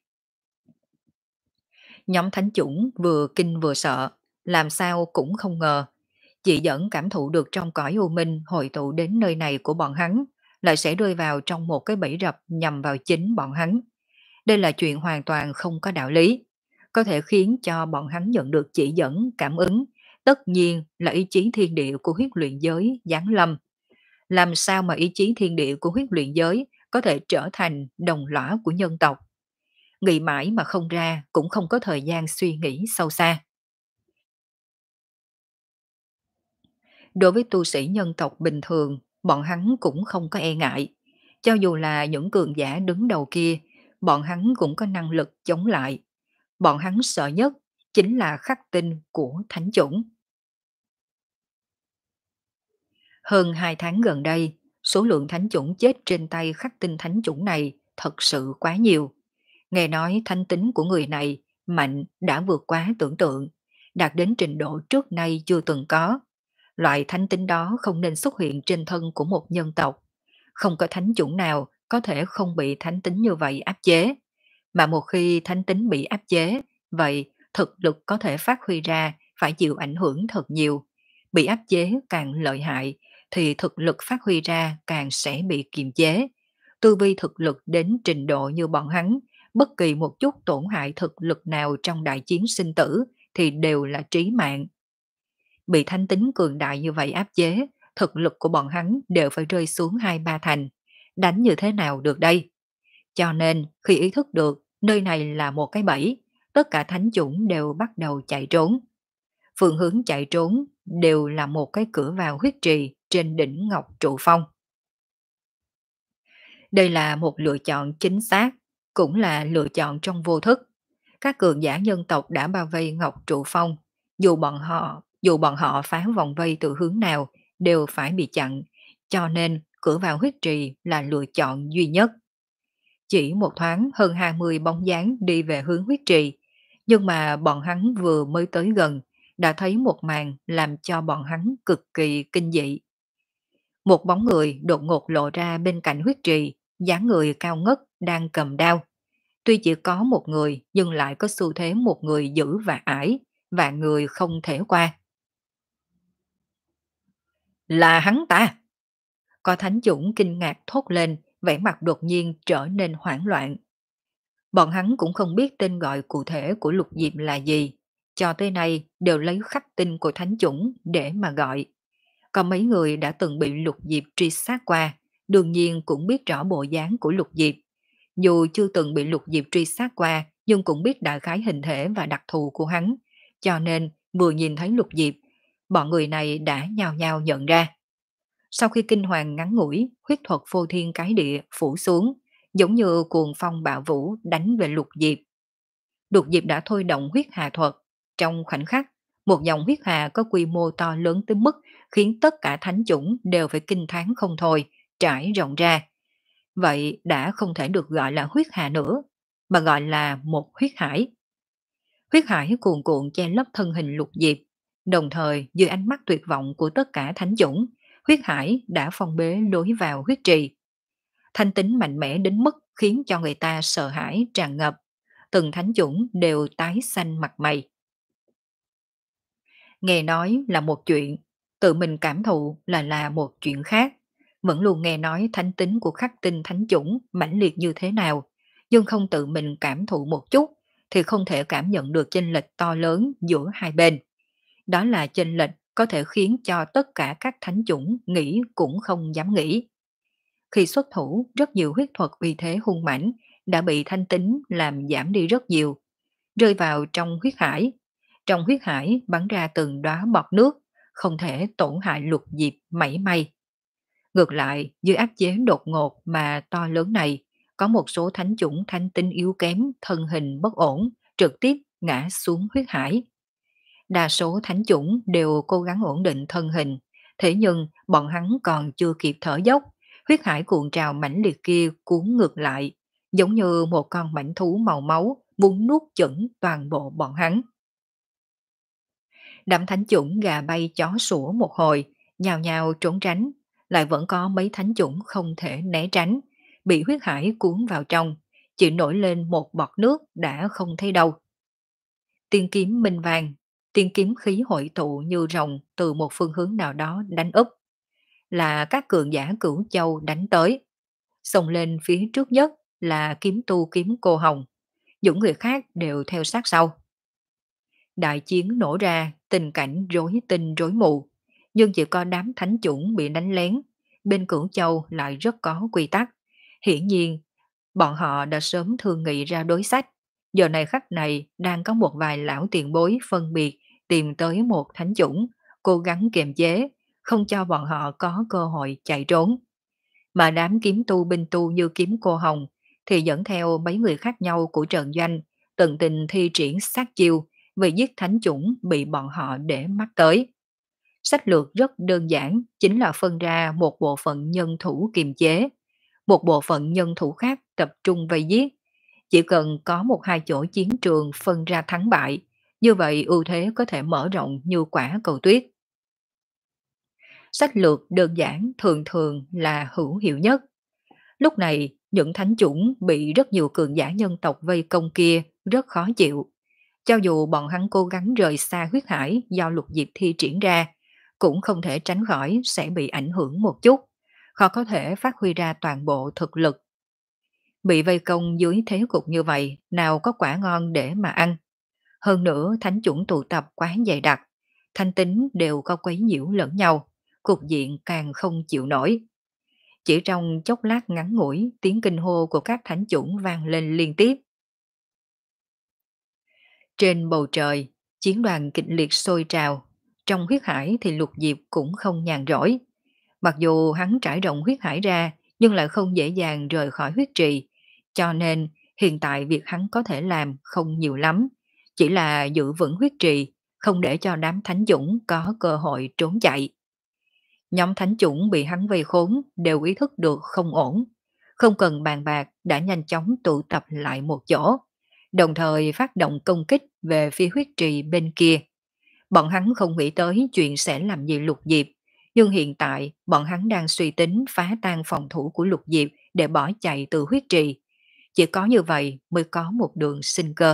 Nhóm thánh chủng vừa kinh vừa sợ, làm sao cũng không ngờ. Chị dẫn cảm thụ được trong cõi u minh hội tụ đến nơi này của bọn hắn, lại sẽ rơi vào trong một cái bẫy rập nhằm vào chính bọn hắn. Đây là chuyện hoàn toàn không có đạo lý, có thể khiến cho bọn hắn nhận được chỉ dẫn, cảm ứng, tất nhiên là ý chí thiên địa của huyết luyện giới giáng lâm. Làm sao mà ý chí thiên địa của huyết luyện giới có thể trở thành đồng lõa của nhân tộc? Nghĩ mãi mà không ra, cũng không có thời gian suy nghĩ sâu xa. Đối với tu sĩ nhân tộc bình thường, bọn hắn cũng không có e ngại. Cho dù là những cường giả đứng đầu kia, bọn hắn cũng có năng lực chống lại. Bọn hắn sợ nhất chính là khắc tinh của thánh chủng. Hơn hai tháng gần đây, số lượng thánh chủng chết trên tay khắc tinh thánh chủng này thật sự quá nhiều. Nghe nói thánh tính của người này mạnh đã vượt quá tưởng tượng, đạt đến trình độ trước nay chưa từng có. Loại thánh tính đó không nên xuất hiện trên thân của một nhân tộc. Không có thánh chủng nào có thể không bị thánh tính như vậy áp chế. Mà một khi thánh tính bị áp chế, vậy thực lực có thể phát huy ra phải chịu ảnh hưởng thật nhiều. Bị áp chế càng lợi hại, thì thực lực phát huy ra càng sẽ bị kiềm chế. Tu vi thực lực đến trình độ như bọn hắn, bất kỳ một chút tổn hại thực lực nào trong đại chiến sinh tử thì đều là trí mạng. Bị thánh tính cường đại như vậy áp chế, thực lực của bọn hắn đều phải rơi xuống hai ba thành. Đánh như thế nào được đây? Cho nên khi ý thức được nơi này là một cái bẫy, tất cả thánh chủng đều bắt đầu chạy trốn. Phương hướng chạy trốn đều là một cái cửa vào huyết trì trên đỉnh Ngọc Trụ Phong. Đây là một lựa chọn chính xác, cũng là lựa chọn trong vô thức. Các cường giả nhân tộc đã bao vây Ngọc Trụ Phong, dù bọn họ dù bọn họ phá vòng vây từ hướng nào đều phải bị chặn, cho nên cửa vào huyết trì là lựa chọn duy nhất. Chỉ một thoáng hơn hai mươi bóng dáng đi về hướng huyết trì, nhưng mà bọn hắn vừa mới tới gần, đã thấy một màn làm cho bọn hắn cực kỳ kinh dị. Một bóng người đột ngột lộ ra bên cạnh huyết trì, dáng người cao ngất đang cầm đao. Tuy chỉ có một người nhưng lại có xu thế một người giữ và ải, và người không thể qua. Là hắn ta! Có thánh chủng kinh ngạc thốt lên, vẻ mặt đột nhiên trở nên hoảng loạn. Bọn hắn cũng không biết tên gọi cụ thể của Lục Diệp là gì, cho tới nay đều lấy khắc tinh của thánh chủng để mà gọi. Có mấy người đã từng bị Lục Diệp truy sát qua, đương nhiên cũng biết rõ bộ dáng của Lục Diệp. Dù chưa từng bị Lục Diệp truy sát qua, nhưng cũng biết đại khái hình thể và đặc thù của hắn, cho nên vừa nhìn thấy Lục Diệp, bọn người này đã nhao nhao nhận ra. Sau khi kinh hoàng ngắn ngủi, huyết thuật phô thiên cái địa phủ xuống, giống như cuồng phong bạo vũ đánh về Lục Diệp. Lục Diệp đã thôi động huyết hà thuật. Trong khoảnh khắc, một dòng huyết hà có quy mô to lớn tới mức khiến tất cả thánh chủng đều phải kinh thán không thôi, trải rộng ra. Vậy đã không thể được gọi là huyết hà nữa, mà gọi là một huyết hải. Huyết hải cuồn cuộn che lấp thân hình Lục Diệp, đồng thời dưới ánh mắt tuyệt vọng của tất cả thánh chủng, huyết hải đã phong bế lối vào huyết trì. Thanh tính mạnh mẽ đến mức khiến cho người ta sợ hãi tràn ngập, từng thánh chủng đều tái xanh mặt mày. Nghe nói là một chuyện, tự mình cảm thụ là là một chuyện khác. Vẫn luôn nghe nói thánh tính của khắc tinh thánh chủng mãnh liệt như thế nào, nhưng không tự mình cảm thụ một chút thì không thể cảm nhận được chênh lệch to lớn giữa hai bên. Đó là chênh lệch có thể khiến cho tất cả các thánh chủng nghĩ cũng không dám nghĩ. Khi xuất thủ, rất nhiều huyết thuật uy thế hung mãnh đã bị thanh tính làm giảm đi rất nhiều, rơi vào trong huyết hải. Trong huyết hải bắn ra từng đóa bọt nước, không thể tổn hại Lục Diệp mảy may. Ngược lại, dưới áp chế đột ngột mà to lớn này, có một số thánh chủng thanh tinh yếu kém, thân hình bất ổn, trực tiếp ngã xuống huyết hải. Đa số thánh chủng đều cố gắng ổn định thân hình, thế nhưng bọn hắn còn chưa kịp thở dốc, huyết hải cuộn trào mãnh liệt kia cuốn ngược lại, giống như một con mãnh thú màu máu muốn nuốt chửng toàn bộ bọn hắn. Đám thánh chủng gà bay chó sủa một hồi, nhào nhào trốn tránh, lại vẫn có mấy thánh chủng không thể né tránh, bị huyết hải cuốn vào trong, chỉ nổi lên một bọt nước đã không thấy đâu. Tiên kiếm minh vàng, tiên kiếm khí hội tụ như rồng từ một phương hướng nào đó đánh úp, là các cường giả cửu châu đánh tới. Xông lên phía trước nhất là kiếm tu kiếm cô hồng, những người khác đều theo sát sau. Đại chiến nổ ra, tình cảnh rối tinh rối mù, nhưng chỉ có đám thánh chủng bị đánh lén, bên Cửu Châu lại rất có quy tắc. Hiển nhiên, bọn họ đã sớm thương nghị ra đối sách, giờ này khắc này đang có một vài lão tiền bối phân biệt tìm tới một thánh chủng, cố gắng kiềm chế, không cho bọn họ có cơ hội chạy trốn. Mà đám kiếm tu binh tu như kiếm cô Hồng thì dẫn theo mấy người khác nhau của trận doanh, tận tình thi triển sát chiêu về giết thánh chủng bị bọn họ để mắt tới. Sách lược rất đơn giản, chính là phân ra một bộ phận nhân thủ kiềm chế, một bộ phận nhân thủ khác tập trung vây giết. Chỉ cần có một hai chỗ chiến trường phân ra thắng bại, như vậy ưu thế có thể mở rộng như quả cầu tuyết. Sách lược đơn giản thường thường là hữu hiệu nhất. Lúc này, những thánh chủng bị rất nhiều cường giả nhân tộc vây công kia rất khó chịu. Cho dù bọn hắn cố gắng rời xa huyết hải do Lục Diệp thi triển ra, cũng không thể tránh khỏi sẽ bị ảnh hưởng một chút, khó có thể phát huy ra toàn bộ thực lực. Bị vây công dưới thế cục như vậy, nào có quả ngon để mà ăn. Hơn nữa, thánh chủng tụ tập quá dày đặc, thanh tính đều có quấy nhiễu lẫn nhau, cục diện càng không chịu nổi. Chỉ trong chốc lát ngắn ngủi, tiếng kinh hô của các thánh chủng vang lên liên tiếp. Trên bầu trời, chiến đoàn kịch liệt sôi trào. Trong huyết hải thì Lục Diệp cũng không nhàn rỗi. Mặc dù hắn trải rộng huyết hải ra, nhưng lại không dễ dàng rời khỏi huyết trì. Cho nên, hiện tại việc hắn có thể làm không nhiều lắm. Chỉ là giữ vững huyết trì, không để cho đám thánh chủng có cơ hội trốn chạy. Nhóm thánh chủng bị hắn vây khốn đều ý thức được không ổn. Không cần bàn bạc đã nhanh chóng tụ tập lại một chỗ, đồng thời phát động công kích về phía huyết trì bên kia. Bọn hắn không nghĩ tới chuyện sẽ làm gì Lục Diệp, nhưng hiện tại bọn hắn đang suy tính phá tan phòng thủ của Lục Diệp để bỏ chạy từ huyết trì. Chỉ có như vậy mới có một đường sinh cơ.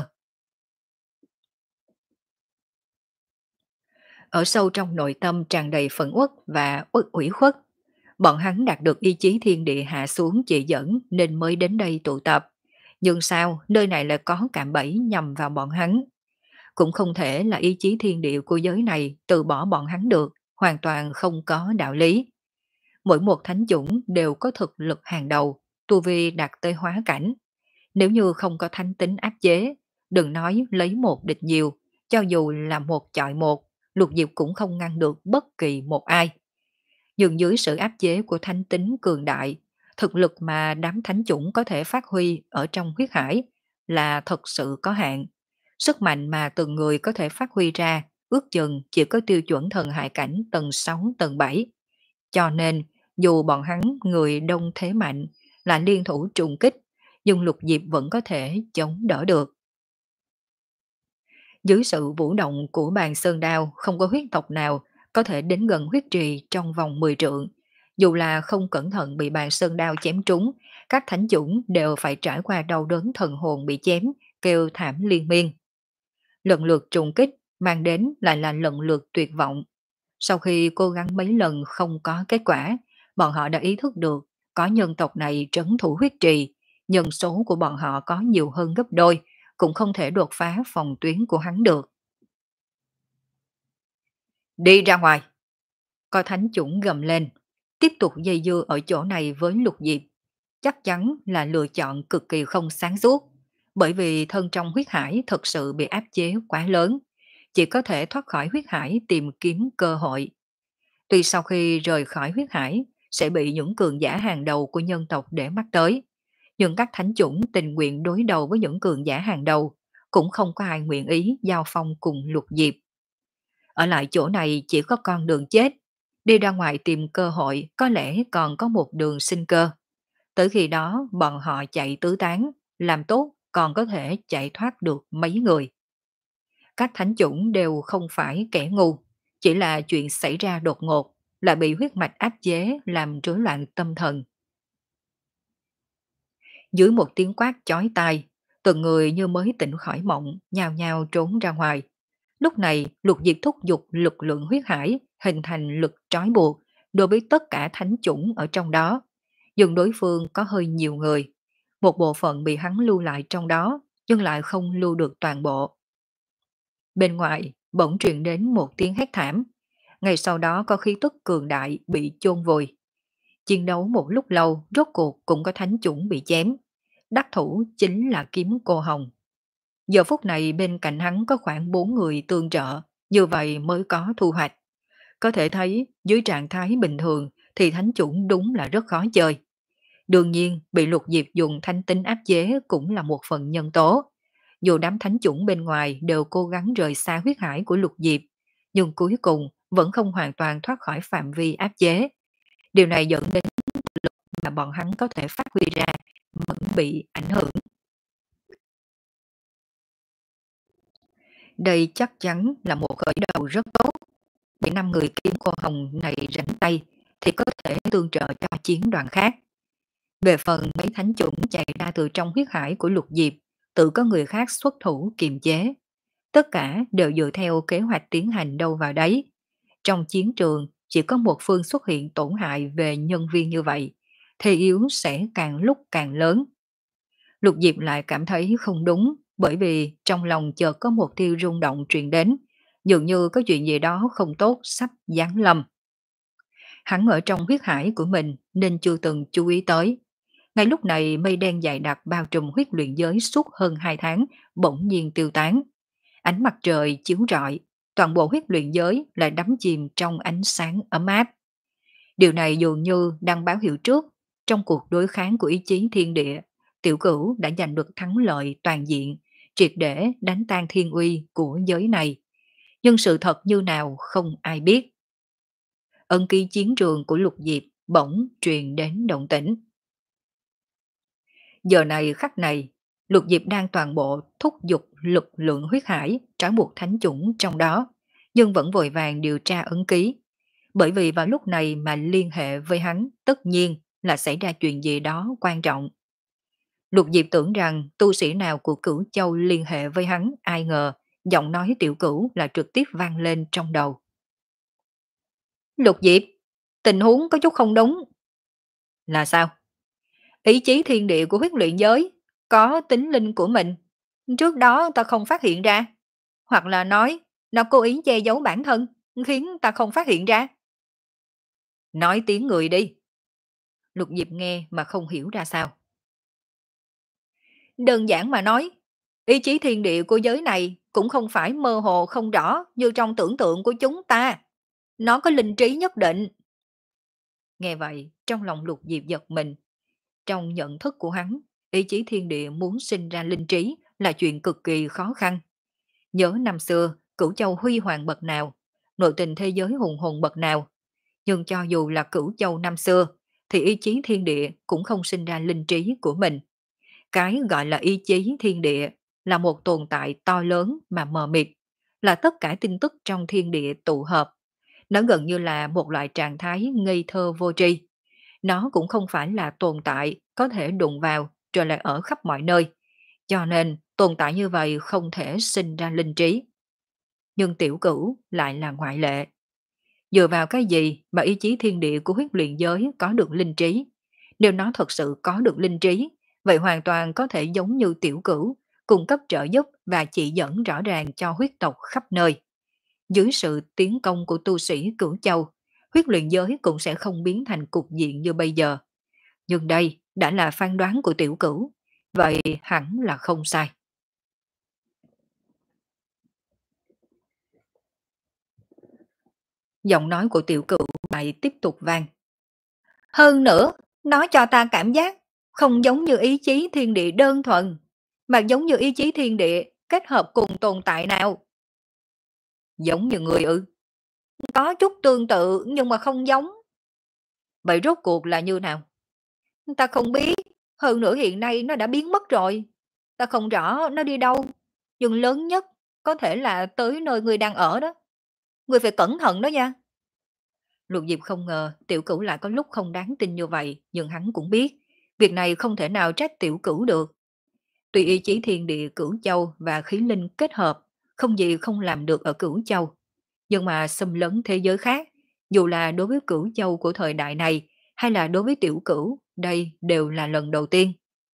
Ở sâu trong nội tâm tràn đầy phẫn uất và uất ủy khuất, bọn hắn đạt được ý chí thiên địa hạ xuống chỉ dẫn nên mới đến đây tụ tập. Nhưng sao nơi này lại có cạm bẫy nhằm vào bọn hắn? Cũng không thể là ý chí thiên địa của giới này từ bỏ bọn hắn được, hoàn toàn không có đạo lý. Mỗi một thánh chủng đều có thực lực hàng đầu, tu vi đạt tới hóa cảnh. Nếu như không có thánh tính áp chế, đừng nói lấy một địch nhiều, cho dù là một chọi một, Lục Diệp cũng không ngăn được bất kỳ một ai. Nhưng dưới sự áp chế của thánh tính cường đại, thực lực mà đám thánh chủng có thể phát huy ở trong huyết hải là thật sự có hạn. Sức mạnh mà từng người có thể phát huy ra ước chừng chỉ có tiêu chuẩn thần hải cảnh tầng sáu, tầng bảy. Cho nên, dù bọn hắn người đông thế mạnh, là liên thủ trùng kích, nhưng Lục Diệp vẫn có thể chống đỡ được. Dưới sự vũ động của bàn sơn đao, không có huyết tộc nào có thể đến gần huyết trì trong vòng mười trượng. Dù là không cẩn thận bị bàn sơn đao chém trúng, các thánh chủng đều phải trải qua đau đớn thần hồn bị chém, kêu thảm liên miên. Lần lượt trùng kích mang đến lại là lần lượt tuyệt vọng. Sau khi cố gắng mấy lần không có kết quả, bọn họ đã ý thức được có nhân tộc này trấn thủ huyết trì, nhân số của bọn họ có nhiều hơn gấp đôi, cũng không thể đột phá phòng tuyến của hắn được. Đi ra ngoài! Coi thánh chủng gầm lên, tiếp tục dây dưa ở chỗ này với Lục Diệp, chắc chắn là lựa chọn cực kỳ không sáng suốt, bởi vì thân trong huyết hải thật sự bị áp chế quá lớn, chỉ có thể thoát khỏi huyết hải tìm kiếm cơ hội. Tuy sau khi rời khỏi huyết hải sẽ bị những cường giả hàng đầu của nhân tộc để mắt tới, nhưng các thánh chủng tình nguyện đối đầu với những cường giả hàng đầu, cũng không có ai nguyện ý giao phong cùng Lục Diệp. Ở lại chỗ này chỉ có con đường chết, đi ra ngoài tìm cơ hội có lẽ còn có một đường sinh cơ. Tới khi đó bọn họ chạy tứ tán, làm tốt còn có thể chạy thoát được mấy người. Các thánh chủng đều không phải kẻ ngu, chỉ là chuyện xảy ra đột ngột, là bị huyết mạch áp chế làm rối loạn tâm thần. Dưới một tiếng quát chói tai, từng người như mới tỉnh khỏi mộng, nhào nhào trốn ra ngoài. Lúc này, Lục Diệp thúc giục lực lượng huyết hải, hình thành lực trói buộc đối với tất cả thánh chủng ở trong đó. Nhưng đối phương có hơi nhiều người. Một bộ phận bị hắn lưu lại trong đó, nhưng lại không lưu được toàn bộ. Bên ngoài, bỗng truyền đến một tiếng hét thảm. Ngay sau đó có khí tức cường đại bị chôn vùi. Chiến đấu một lúc lâu, rốt cuộc cũng có thánh chủng bị chém. Đắc thủ chính là kiếm cô hồng. Giờ phút này bên cạnh hắn có khoảng bốn người tương trợ, như vậy mới có thu hoạch. Có thể thấy dưới trạng thái bình thường thì thánh chủng đúng là rất khó chơi. Đương nhiên bị Lục Diệp dùng thanh tinh áp chế cũng là một phần nhân tố. Dù đám thánh chủng bên ngoài đều cố gắng rời xa huyết hải của Lục Diệp, nhưng cuối cùng vẫn không hoàn toàn thoát khỏi phạm vi áp chế. Điều này dẫn đến lực mà bọn hắn có thể phát huy ra vẫn bị ảnh hưởng. Đây chắc chắn là một khởi đầu rất tốt. Bị năm người kiếm cô hồng này rảnh tay thì có thể tương trợ cho chiến đoàn khác. Về phần mấy thánh chủng chạy ra từ trong huyết hải của Lục Diệp, tự có người khác xuất thủ kiềm chế. Tất cả đều dựa theo kế hoạch tiến hành đâu vào đấy. Trong chiến trường chỉ có một phương xuất hiện tổn hại về nhân viên như vậy, thì yếu sẽ càng lúc càng lớn. Lục Diệp lại cảm thấy không đúng, bởi vì trong lòng chợt có một tia rung động truyền đến, dường như có chuyện gì đó không tốt sắp giáng lâm. Hắn ở trong huyết hải của mình nên chưa từng chú ý tới. Ngay lúc này mây đen dày đặc bao trùm huyết luyện giới suốt hơn hai tháng bỗng nhiên tiêu tán. Ánh mặt trời chiếu rọi, toàn bộ huyết luyện giới lại đắm chìm trong ánh sáng ấm áp. Điều này dường như đang báo hiệu trước, trong cuộc đối kháng của ý chí thiên địa, Tiểu Cửu đã giành được thắng lợi toàn diện, triệt để đánh tan thiên uy của giới này. Nhưng sự thật như nào không ai biết. Ân ký chiến trường của Lục Diệp bỗng truyền đến động tĩnh. Giờ này khắc này, Lục Diệp đang toàn bộ thúc giục lực lượng huyết hải trói buộc thánh chủng trong đó, nhưng vẫn vội vàng điều tra ấn ký. Bởi vì vào lúc này mà liên hệ với hắn tất nhiên là xảy ra chuyện gì đó quan trọng. Lục Diệp tưởng rằng tu sĩ nào của Cửu Châu liên hệ với hắn, ai ngờ giọng nói Tiểu Cửu là trực tiếp vang lên trong đầu. Lục Diệp, tình huống có chút không đúng. Là sao? Ý chí thiên địa của huyết luyện giới có tính linh của mình. Trước đó ta không phát hiện ra. Hoặc là nói nó cố ý che giấu bản thân, khiến ta không phát hiện ra. Nói tiếng người đi. Lục Diệp nghe mà không hiểu ra sao. Đơn giản mà nói, ý chí thiên địa của giới này cũng không phải mơ hồ không rõ như trong tưởng tượng của chúng ta. Nó có linh trí nhất định. Nghe vậy, trong lòng Lục Diệp giật mình. Trong nhận thức của hắn, ý chí thiên địa muốn sinh ra linh trí là chuyện cực kỳ khó khăn. Nhớ năm xưa, Cửu Châu huy hoàng bậc nào, nội tình thế giới hùng hồn bậc nào. Nhưng cho dù là Cửu Châu năm xưa, thì ý chí thiên địa cũng không sinh ra linh trí của mình. Cái gọi là ý chí thiên địa là một tồn tại to lớn mà mờ mịt, là tất cả tin tức trong thiên địa tụ hợp. Nó gần như là một loại trạng thái ngây thơ vô tri. Nó cũng không phải là tồn tại có thể đụng vào rồi lại ở khắp mọi nơi. Cho nên tồn tại như vậy không thể sinh ra linh trí. Nhưng tiểu cửu lại là ngoại lệ. Dựa vào cái gì mà ý chí thiên địa của huyết luyện giới có được linh trí? Nếu nó thật sự có được linh trí, vậy hoàn toàn có thể giống như tiểu cửu, cung cấp trợ giúp và chỉ dẫn rõ ràng cho huyết tộc khắp nơi. Dưới sự tiến công của tu sĩ cửu châu, huyết luyện giới cũng sẽ không biến thành cục diện như bây giờ. Nhưng đây đã là phán đoán của tiểu cửu, vậy hẳn là không sai. Giọng nói của tiểu cửu lại tiếp tục vang. Hơn nữa, nó cho ta cảm giác không giống như ý chí thiên địa đơn thuần, mà giống như ý chí thiên địa kết hợp cùng tồn tại nào. Giống như người ư? Có chút tương tự nhưng mà không giống. Vậy rốt cuộc là như nào? Ta không biết, hơn nữa hiện nay nó đã biến mất rồi. Ta không rõ nó đi đâu, nhưng lớn nhất có thể là tới nơi người đang ở đó. Người phải cẩn thận đó nha. Lục Diệp không ngờ tiểu cửu lại có lúc không đáng tin như vậy, nhưng hắn cũng biết, việc này không thể nào trách tiểu cửu được. Tuy ý chí thiên địa cửu châu và khí linh kết hợp, không gì không làm được ở cửu châu. Nhưng mà xâm lấn thế giới khác, dù là đối với cửu châu của thời đại này, hay là đối với tiểu cửu, đây đều là lần đầu tiên.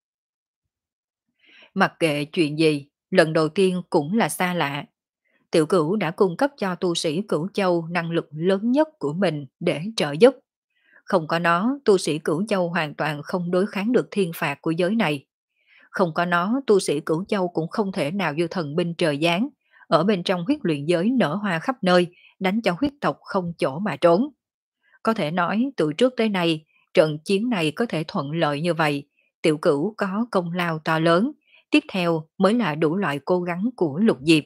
Mặc kệ chuyện gì, lần đầu tiên cũng là xa lạ. Tiểu cửu đã cung cấp cho tu sĩ cửu châu năng lực lớn nhất của mình để trợ giúp. Không có nó, tu sĩ cửu châu hoàn toàn không đối kháng được thiên phạt của giới này. Không có nó, tu sĩ cửu châu cũng không thể nào như thần binh trời giáng, ở bên trong huyết luyện giới nở hoa khắp nơi, đánh cho huyết tộc không chỗ mà trốn. Có thể nói, từ trước tới nay, trận chiến này có thể thuận lợi như vậy, tiểu cửu có công lao to lớn, tiếp theo mới là đủ loại cố gắng của Lục Diệp.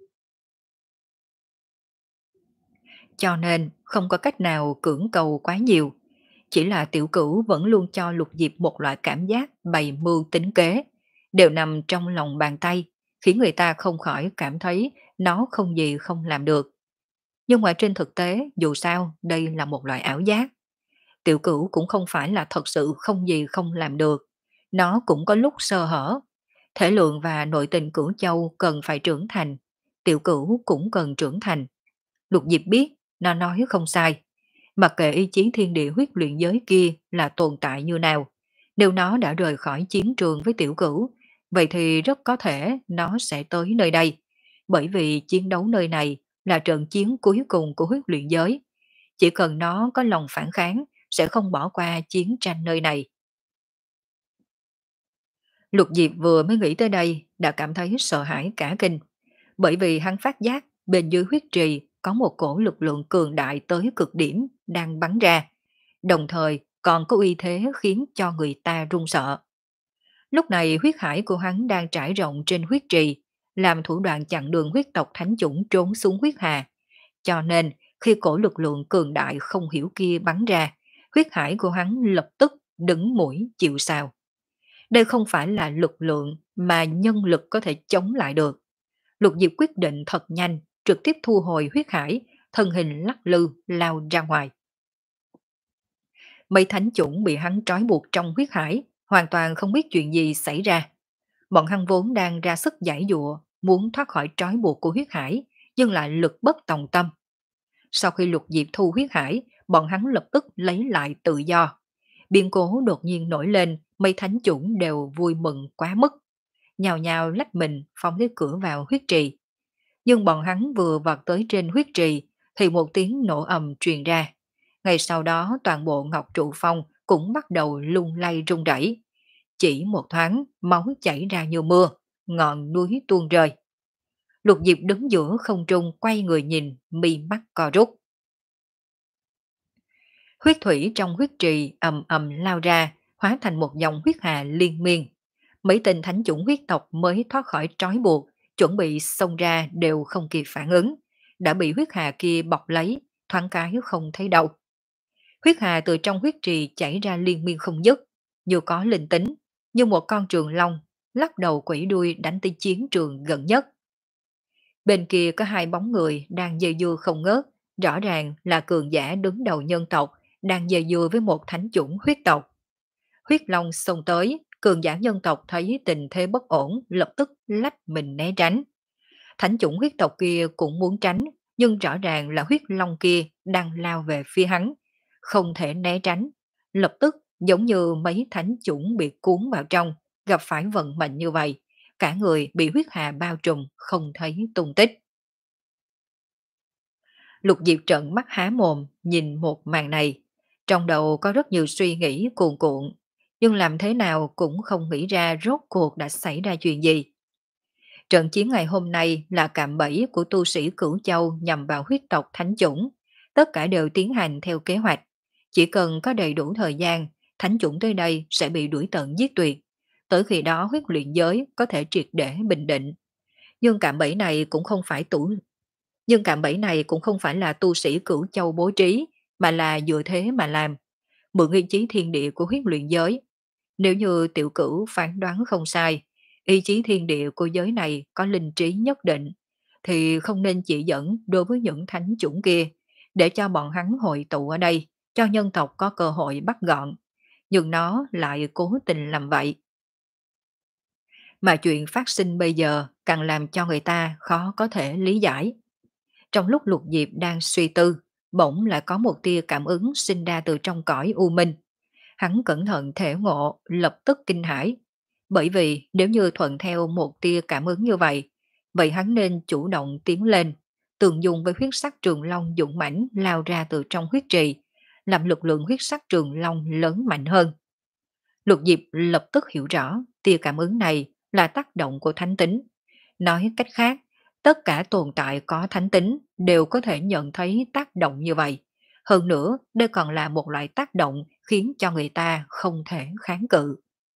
Cho nên, không có cách nào cưỡng cầu quá nhiều. Chỉ là tiểu cửu vẫn luôn cho Lục Diệp một loại cảm giác bày mưu tính kế, đều nằm trong lòng bàn tay, khiến người ta không khỏi cảm thấy nó không gì không làm được. Nhưng mà trên thực tế, dù sao, đây là một loại ảo giác. Tiểu cửu cũng không phải là thật sự không gì không làm được. Nó cũng có lúc sơ hở. Thể lượng và nội tình cửu châu cần phải trưởng thành. Tiểu cửu cũng cần trưởng thành. Lục Diệp biết, nó nói không sai. Mặc kệ ý chí thiên địa huyết luyện giới kia là tồn tại như nào, nếu nó đã rời khỏi chiến trường với tiểu cửu, vậy thì rất có thể nó sẽ tới nơi đây. Bởi vì chiến đấu nơi này là trận chiến cuối cùng của huyết luyện giới. Chỉ cần nó có lòng phản kháng, sẽ không bỏ qua chiến tranh nơi này. Lục Diệp vừa mới nghĩ tới đây đã cảm thấy sợ hãi cả kinh, bởi vì hắn phát giác bên dưới huyết trì có một cổ lực lượng cường đại tới cực điểm đang bắn ra, đồng thời còn có uy thế khiến cho người ta run sợ. Lúc này huyết hải của hắn đang trải rộng trên huyết trì, làm thủ đoạn chặn đường huyết tộc thánh chủng trốn xuống huyết hà. Cho nên, khi cổ lực lượng cường đại không hiểu kia bắn ra, huyết hải của hắn lập tức đứng mũi chịu sào. Đây không phải là lực lượng mà nhân lực có thể chống lại được. Lục Diệp quyết định thật nhanh, trực tiếp thu hồi huyết hải, thân hình lắc lư lao ra ngoài. Mấy thánh chủng bị hắn trói buộc trong huyết hải, hoàn toàn không biết chuyện gì xảy ra. Bọn hắn vốn đang ra sức giải dụa, muốn thoát khỏi trói buộc của huyết hải, nhưng lại lực bất tòng tâm. Sau khi Lục Diệp thu huyết hải, bọn hắn lập tức lấy lại tự do. Biến cố đột nhiên nổi lên, mấy thánh chủng đều vui mừng quá mức. Nhào nhào lách mình phóng tới cửa vào huyết trì. Nhưng bọn hắn vừa vọt tới trên huyết trì, thì một tiếng nổ ầm truyền ra. Ngay sau đó toàn bộ Ngọc Trụ Phong cũng bắt đầu lung lay rung rẩy. Chỉ một thoáng, máu chảy ra như mưa, ngọn núi tuôn rơi. Lục Diệp đứng giữa không trung quay người nhìn, mi mắt co rút. Huyết thủy trong huyết trì ầm ầm lao ra, hóa thành một dòng huyết hà liên miên. Mấy tên thánh chủng huyết tộc mới thoát khỏi trói buộc, chuẩn bị xông ra đều không kịp phản ứng, đã bị huyết hà kia bọc lấy, thoáng cái không thấy đâu. Huyết hà từ trong huyết trì chảy ra liên miên không dứt, như có linh tính, như một con trường long, lắc đầu quẩy đuôi đánh tới chiến trường gần nhất. Bên kia có hai bóng người đang dây dưa không ngớt, rõ ràng là cường giả đứng đầu nhân tộc, đang dây dưa với một thánh chủng huyết tộc. Huyết Long xông tới, cường giả nhân tộc thấy tình thế bất ổn, lập tức lách mình né tránh. Thánh chủng huyết tộc kia cũng muốn tránh, nhưng rõ ràng là huyết long kia đang lao về phía hắn, không thể né tránh. Lập tức giống như mấy thánh chủng bị cuốn vào trong, gặp phải vận mệnh như vậy, cả người bị huyết hà bao trùm, không thấy tung tích. Lục Diệp trợn mắt há mồm, nhìn một màn này. Trong đầu có rất nhiều suy nghĩ cuồn cuộn, nhưng làm thế nào cũng không nghĩ ra rốt cuộc đã xảy ra chuyện gì. Trận chiến ngày hôm nay là cạm bẫy của tu sĩ Cửu Châu nhằm vào huyết tộc Thánh Chủng. Tất cả đều tiến hành theo kế hoạch. Chỉ cần có đầy đủ thời gian, Thánh Chủng tới đây sẽ bị đuổi tận giết tuyệt. Tới khi đó huyết luyện giới có thể triệt để bình định. Nhưng cạm bẫy này cũng không phải tủ nhưng cạm bẫy này cũng không phải là tu sĩ Cửu Châu bố trí, mà là dựa thế mà làm. Mượn ý chí thiên địa của huyết luyện giới. Nếu như tiểu cửu phán đoán không sai, ý chí thiên địa của giới này có linh trí nhất định, thì không nên chỉ dẫn đối với những thánh chủng kia, để cho bọn hắn hội tụ ở đây, cho nhân tộc có cơ hội bắt gọn. Nhưng nó lại cố tình làm vậy. Mà chuyện phát sinh bây giờ càng làm cho người ta khó có thể lý giải. Trong lúc Lục Diệp đang suy tư, bỗng lại có một tia cảm ứng sinh ra từ trong cõi u minh. Hắn cẩn thận thể ngộ, lập tức kinh hãi. Bởi vì nếu như thuận theo một tia cảm ứng như vậy, vậy hắn nên chủ động tiến lên, tường dùng với huyết sắc trường long dũng mãnh lao ra từ trong huyết trì, làm lực lượng huyết sắc trường long lớn mạnh hơn. Lục Diệp lập tức hiểu rõ tia cảm ứng này là tác động của thánh tính. Nói cách khác, tất cả tồn tại có thánh tính đều có thể nhận thấy tác động như vậy. Hơn nữa, đây còn là một loại tác động khiến cho người ta không thể kháng cự.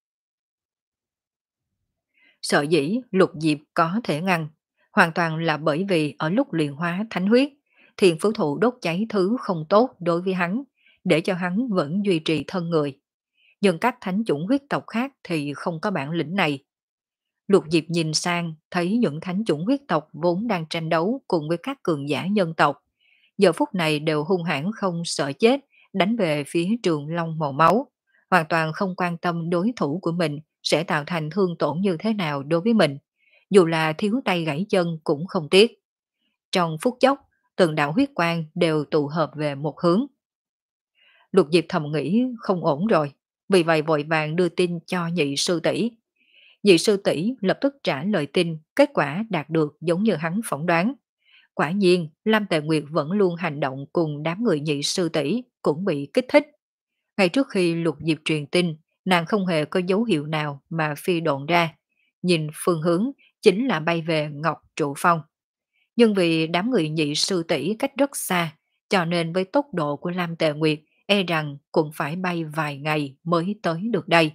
Sở dĩ Lục Diệp có thể ngăn, hoàn toàn là bởi vì ở lúc luyện hóa thánh huyết, thiền phú thụ đốt cháy thứ không tốt đối với hắn, để cho hắn vẫn duy trì thân người. Nhưng các thánh chủng huyết tộc khác thì không có bản lĩnh này. Lục Diệp nhìn sang, thấy những thánh chủng huyết tộc vốn đang tranh đấu cùng với các cường giả nhân tộc. Giờ phút này đều hung hãn không sợ chết, đánh về phía trường long màu máu, hoàn toàn không quan tâm đối thủ của mình sẽ tạo thành thương tổn như thế nào đối với mình. Dù là thiếu tay gãy chân cũng không tiếc. Trong phút chốc, từng đạo huyết quang đều tụ hợp về một hướng. Lục Diệp thầm nghĩ không ổn rồi, vì vậy vội vàng đưa tin cho nhị sư tỷ. Nhị sư tỷ lập tức trả lời tin, kết quả đạt được giống như hắn phỏng đoán. Quả nhiên, Lam Tề Nguyệt vẫn luôn hành động cùng đám người nhị sư tỷ cũng bị kích thích. Ngay trước khi Lục Diệp truyền tin, nàng không hề có dấu hiệu nào mà phi độn ra. Nhìn phương hướng chính là bay về Ngọc Trụ Phong. Nhưng vì đám người nhị sư tỷ cách rất xa, cho nên với tốc độ của Lam Tề Nguyệt, e rằng cũng phải bay vài ngày mới tới được đây.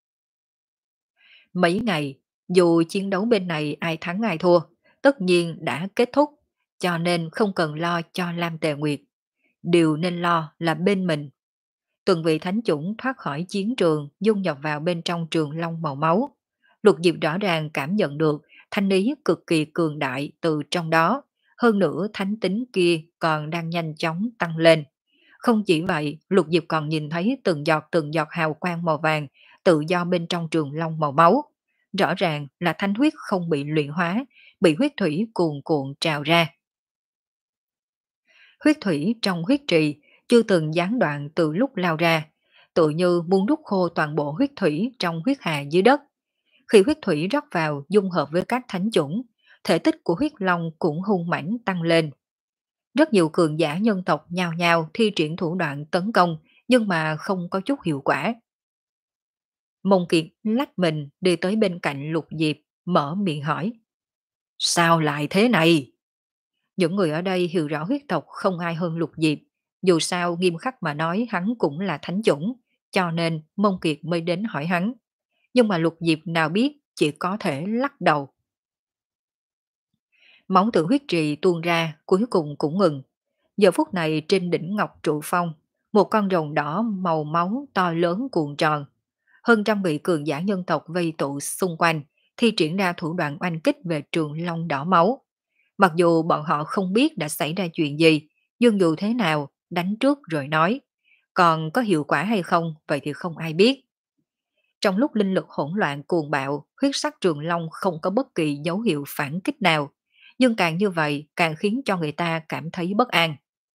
Mấy ngày, dù chiến đấu bên này ai thắng ai thua, tất nhiên đã kết thúc, cho nên không cần lo cho Lam Tề Nguyệt. Điều nên lo là bên mình. Tuần vị thánh chủng thoát khỏi chiến trường, dung nhập vào bên trong trường long màu máu. Lục Diệp rõ ràng cảm nhận được thanh ý cực kỳ cường đại từ trong đó. Hơn nữa thánh tính kia còn đang nhanh chóng tăng lên. Không chỉ vậy, Lục Diệp còn nhìn thấy từng giọt từng giọt hào quang màu vàng tự do bên trong trường long màu máu. Rõ ràng là thanh huyết không bị luyện hóa, bị huyết thủy cuồn cuộn trào ra. Huyết thủy trong huyết trì chưa từng gián đoạn từ lúc lao ra, tự như muốn đúc khô toàn bộ huyết thủy trong huyết hà dưới đất. Khi huyết thủy rót vào dung hợp với các thánh chủng, thể tích của huyết long cũng hung mãnh tăng lên. Rất nhiều cường giả nhân tộc nhao nhao thi triển thủ đoạn tấn công, nhưng mà không có chút hiệu quả. Mông Kiệt lách mình đi tới bên cạnh Lục Diệp, mở miệng hỏi. Sao lại thế này? Những người ở đây hiểu rõ huyết tộc không ai hơn Lục Diệp, Dù sao nghiêm khắc mà nói hắn cũng là thánh chủng, cho nên Mông Kiệt mới đến hỏi hắn. Nhưng mà Lục Diệp nào biết chỉ có thể lắc đầu. Máu từ huyết trì tuôn ra cuối cùng cũng ngừng. Giờ phút này trên đỉnh Ngọc Trụ Phong, một con rồng đỏ màu máu to lớn cuộn tròn. Hơn trăm vị cường giả nhân tộc vây tụ xung quanh, thi triển ra thủ đoạn oanh kích về trường long đỏ máu. Mặc dù bọn họ không biết đã xảy ra chuyện gì, nhưng dù thế nào, đánh trước rồi nói. Còn có hiệu quả hay không, vậy thì không ai biết. Trong lúc linh lực hỗn loạn cuồng bạo, huyết sắc trường long không có bất kỳ dấu hiệu phản kích nào. Nhưng càng như vậy, càng khiến cho người ta cảm thấy bất an.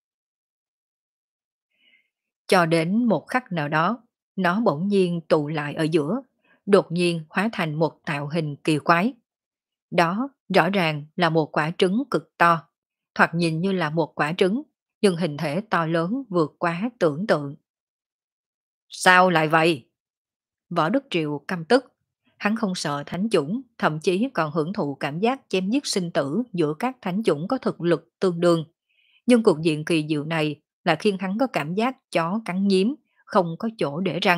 Cho đến một khắc nào đó, nó bỗng nhiên tụ lại ở giữa, đột nhiên hóa thành một tạo hình kỳ quái. Đó rõ ràng là một quả trứng cực to, thoạt nhìn như là một quả trứng, nhưng hình thể to lớn vượt quá tưởng tượng. Sao lại vậy? Võ Đức Triệu căm tức. Hắn không sợ thánh chủng, thậm chí còn hưởng thụ cảm giác chém giết sinh tử giữa các thánh chủng có thực lực tương đương. Nhưng cuộc diện kỳ diệu này là khiến hắn có cảm giác chó cắn nhím, không có chỗ để răng.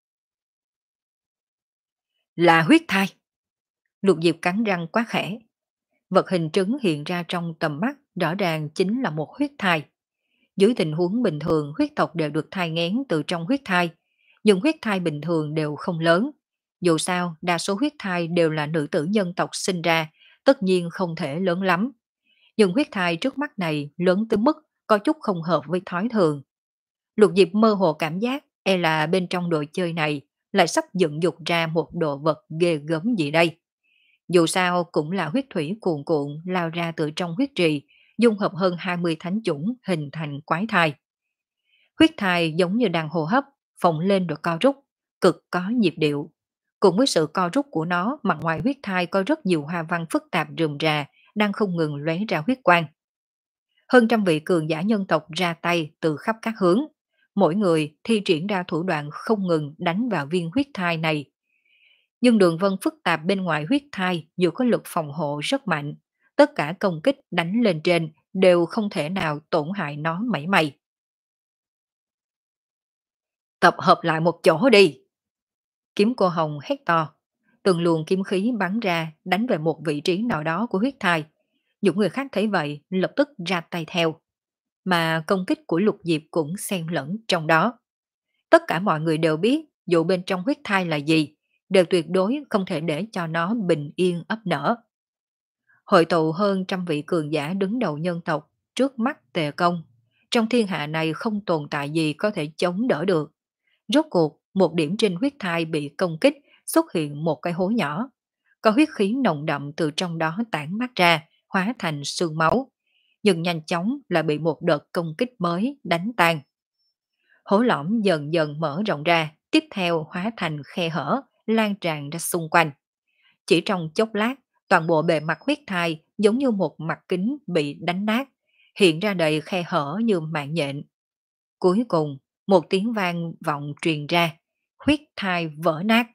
Là huyết thai. Lục Diệp cắn răng quá khẽ. Vật hình trứng hiện ra trong tầm mắt rõ ràng chính là một huyết thai. Dưới tình huống bình thường huyết tộc đều được thai nghén từ trong huyết thai, nhưng huyết thai bình thường đều không lớn. Dù sao, đa số huyết thai đều là nữ tử nhân tộc sinh ra, tất nhiên không thể lớn lắm. Nhưng huyết thai trước mắt này lớn tới mức có chút không hợp với thói thường. Lục Diệp mơ hồ cảm giác e là bên trong đồ chơi này lại sắp dựng dục ra một đồ vật ghê gớm gì đây. Dù sao cũng là huyết thủy cuồn cuộn lao ra từ trong huyết trì, dung hợp hơn hai mươi thánh chủng hình thành quái thai. Huyết thai giống như đang hô hấp, phồng lên rồi co rút, cực có nhịp điệu. Cùng với sự co rút của nó, mặt ngoài huyết thai có rất nhiều hoa văn phức tạp rườm rà, đang không ngừng lóe ra huyết quang. Hơn trăm vị cường giả nhân tộc ra tay từ khắp các hướng. Mỗi người thi triển ra thủ đoạn không ngừng đánh vào viên huyết thai này. Nhưng đường vân phức tạp bên ngoài huyết thai dù có lực phòng hộ rất mạnh, tất cả công kích đánh lên trên đều không thể nào tổn hại nó mảy may. Tập hợp lại một chỗ đi! Kiếm cô hồng hét to. Từng luồng kiếm khí bắn ra đánh về một vị trí nào đó của huyết thai. Những người khác thấy vậy lập tức ra tay theo. Mà công kích của Lục Diệp cũng xen lẫn trong đó. Tất cả mọi người đều biết dù bên trong huyết thai là gì, đều tuyệt đối không thể để cho nó bình yên ấp nở. Hội tụ hơn trăm vị cường giả đứng đầu nhân tộc trước mắt Tề Công. Trong thiên hạ này không tồn tại gì có thể chống đỡ được. Rốt cuộc, một điểm trên huyết thai bị công kích xuất hiện một cái hố nhỏ. Có huyết khí nồng đậm từ trong đó tản mát ra, hóa thành sương máu. Nhưng nhanh chóng lại bị một đợt công kích mới đánh tan. Hố lõm dần dần mở rộng ra, tiếp theo hóa thành khe hở, lan tràn ra xung quanh. Chỉ trong chốc lát, toàn bộ bề mặt huyết thai giống như một mặt kính bị đánh nát, hiện ra đầy khe hở như mạng nhện. Cuối cùng, một tiếng vang vọng truyền ra, huyết thai vỡ nát.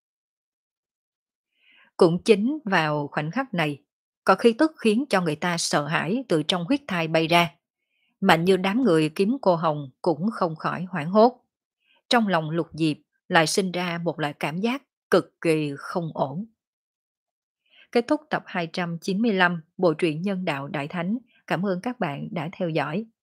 Cũng chính vào khoảnh khắc này, có khí tức khiến cho người ta sợ hãi từ trong huyết thai bay ra. Mạnh như đám người kiếm cô hồng cũng không khỏi hoảng hốt. Trong lòng Lục Diệp lại sinh ra một loại cảm giác cực kỳ không ổn. Kết thúc tập hai trăm chín mươi lăm Bộ truyện Nhân đạo Đại Thánh. Cảm ơn các bạn đã theo dõi.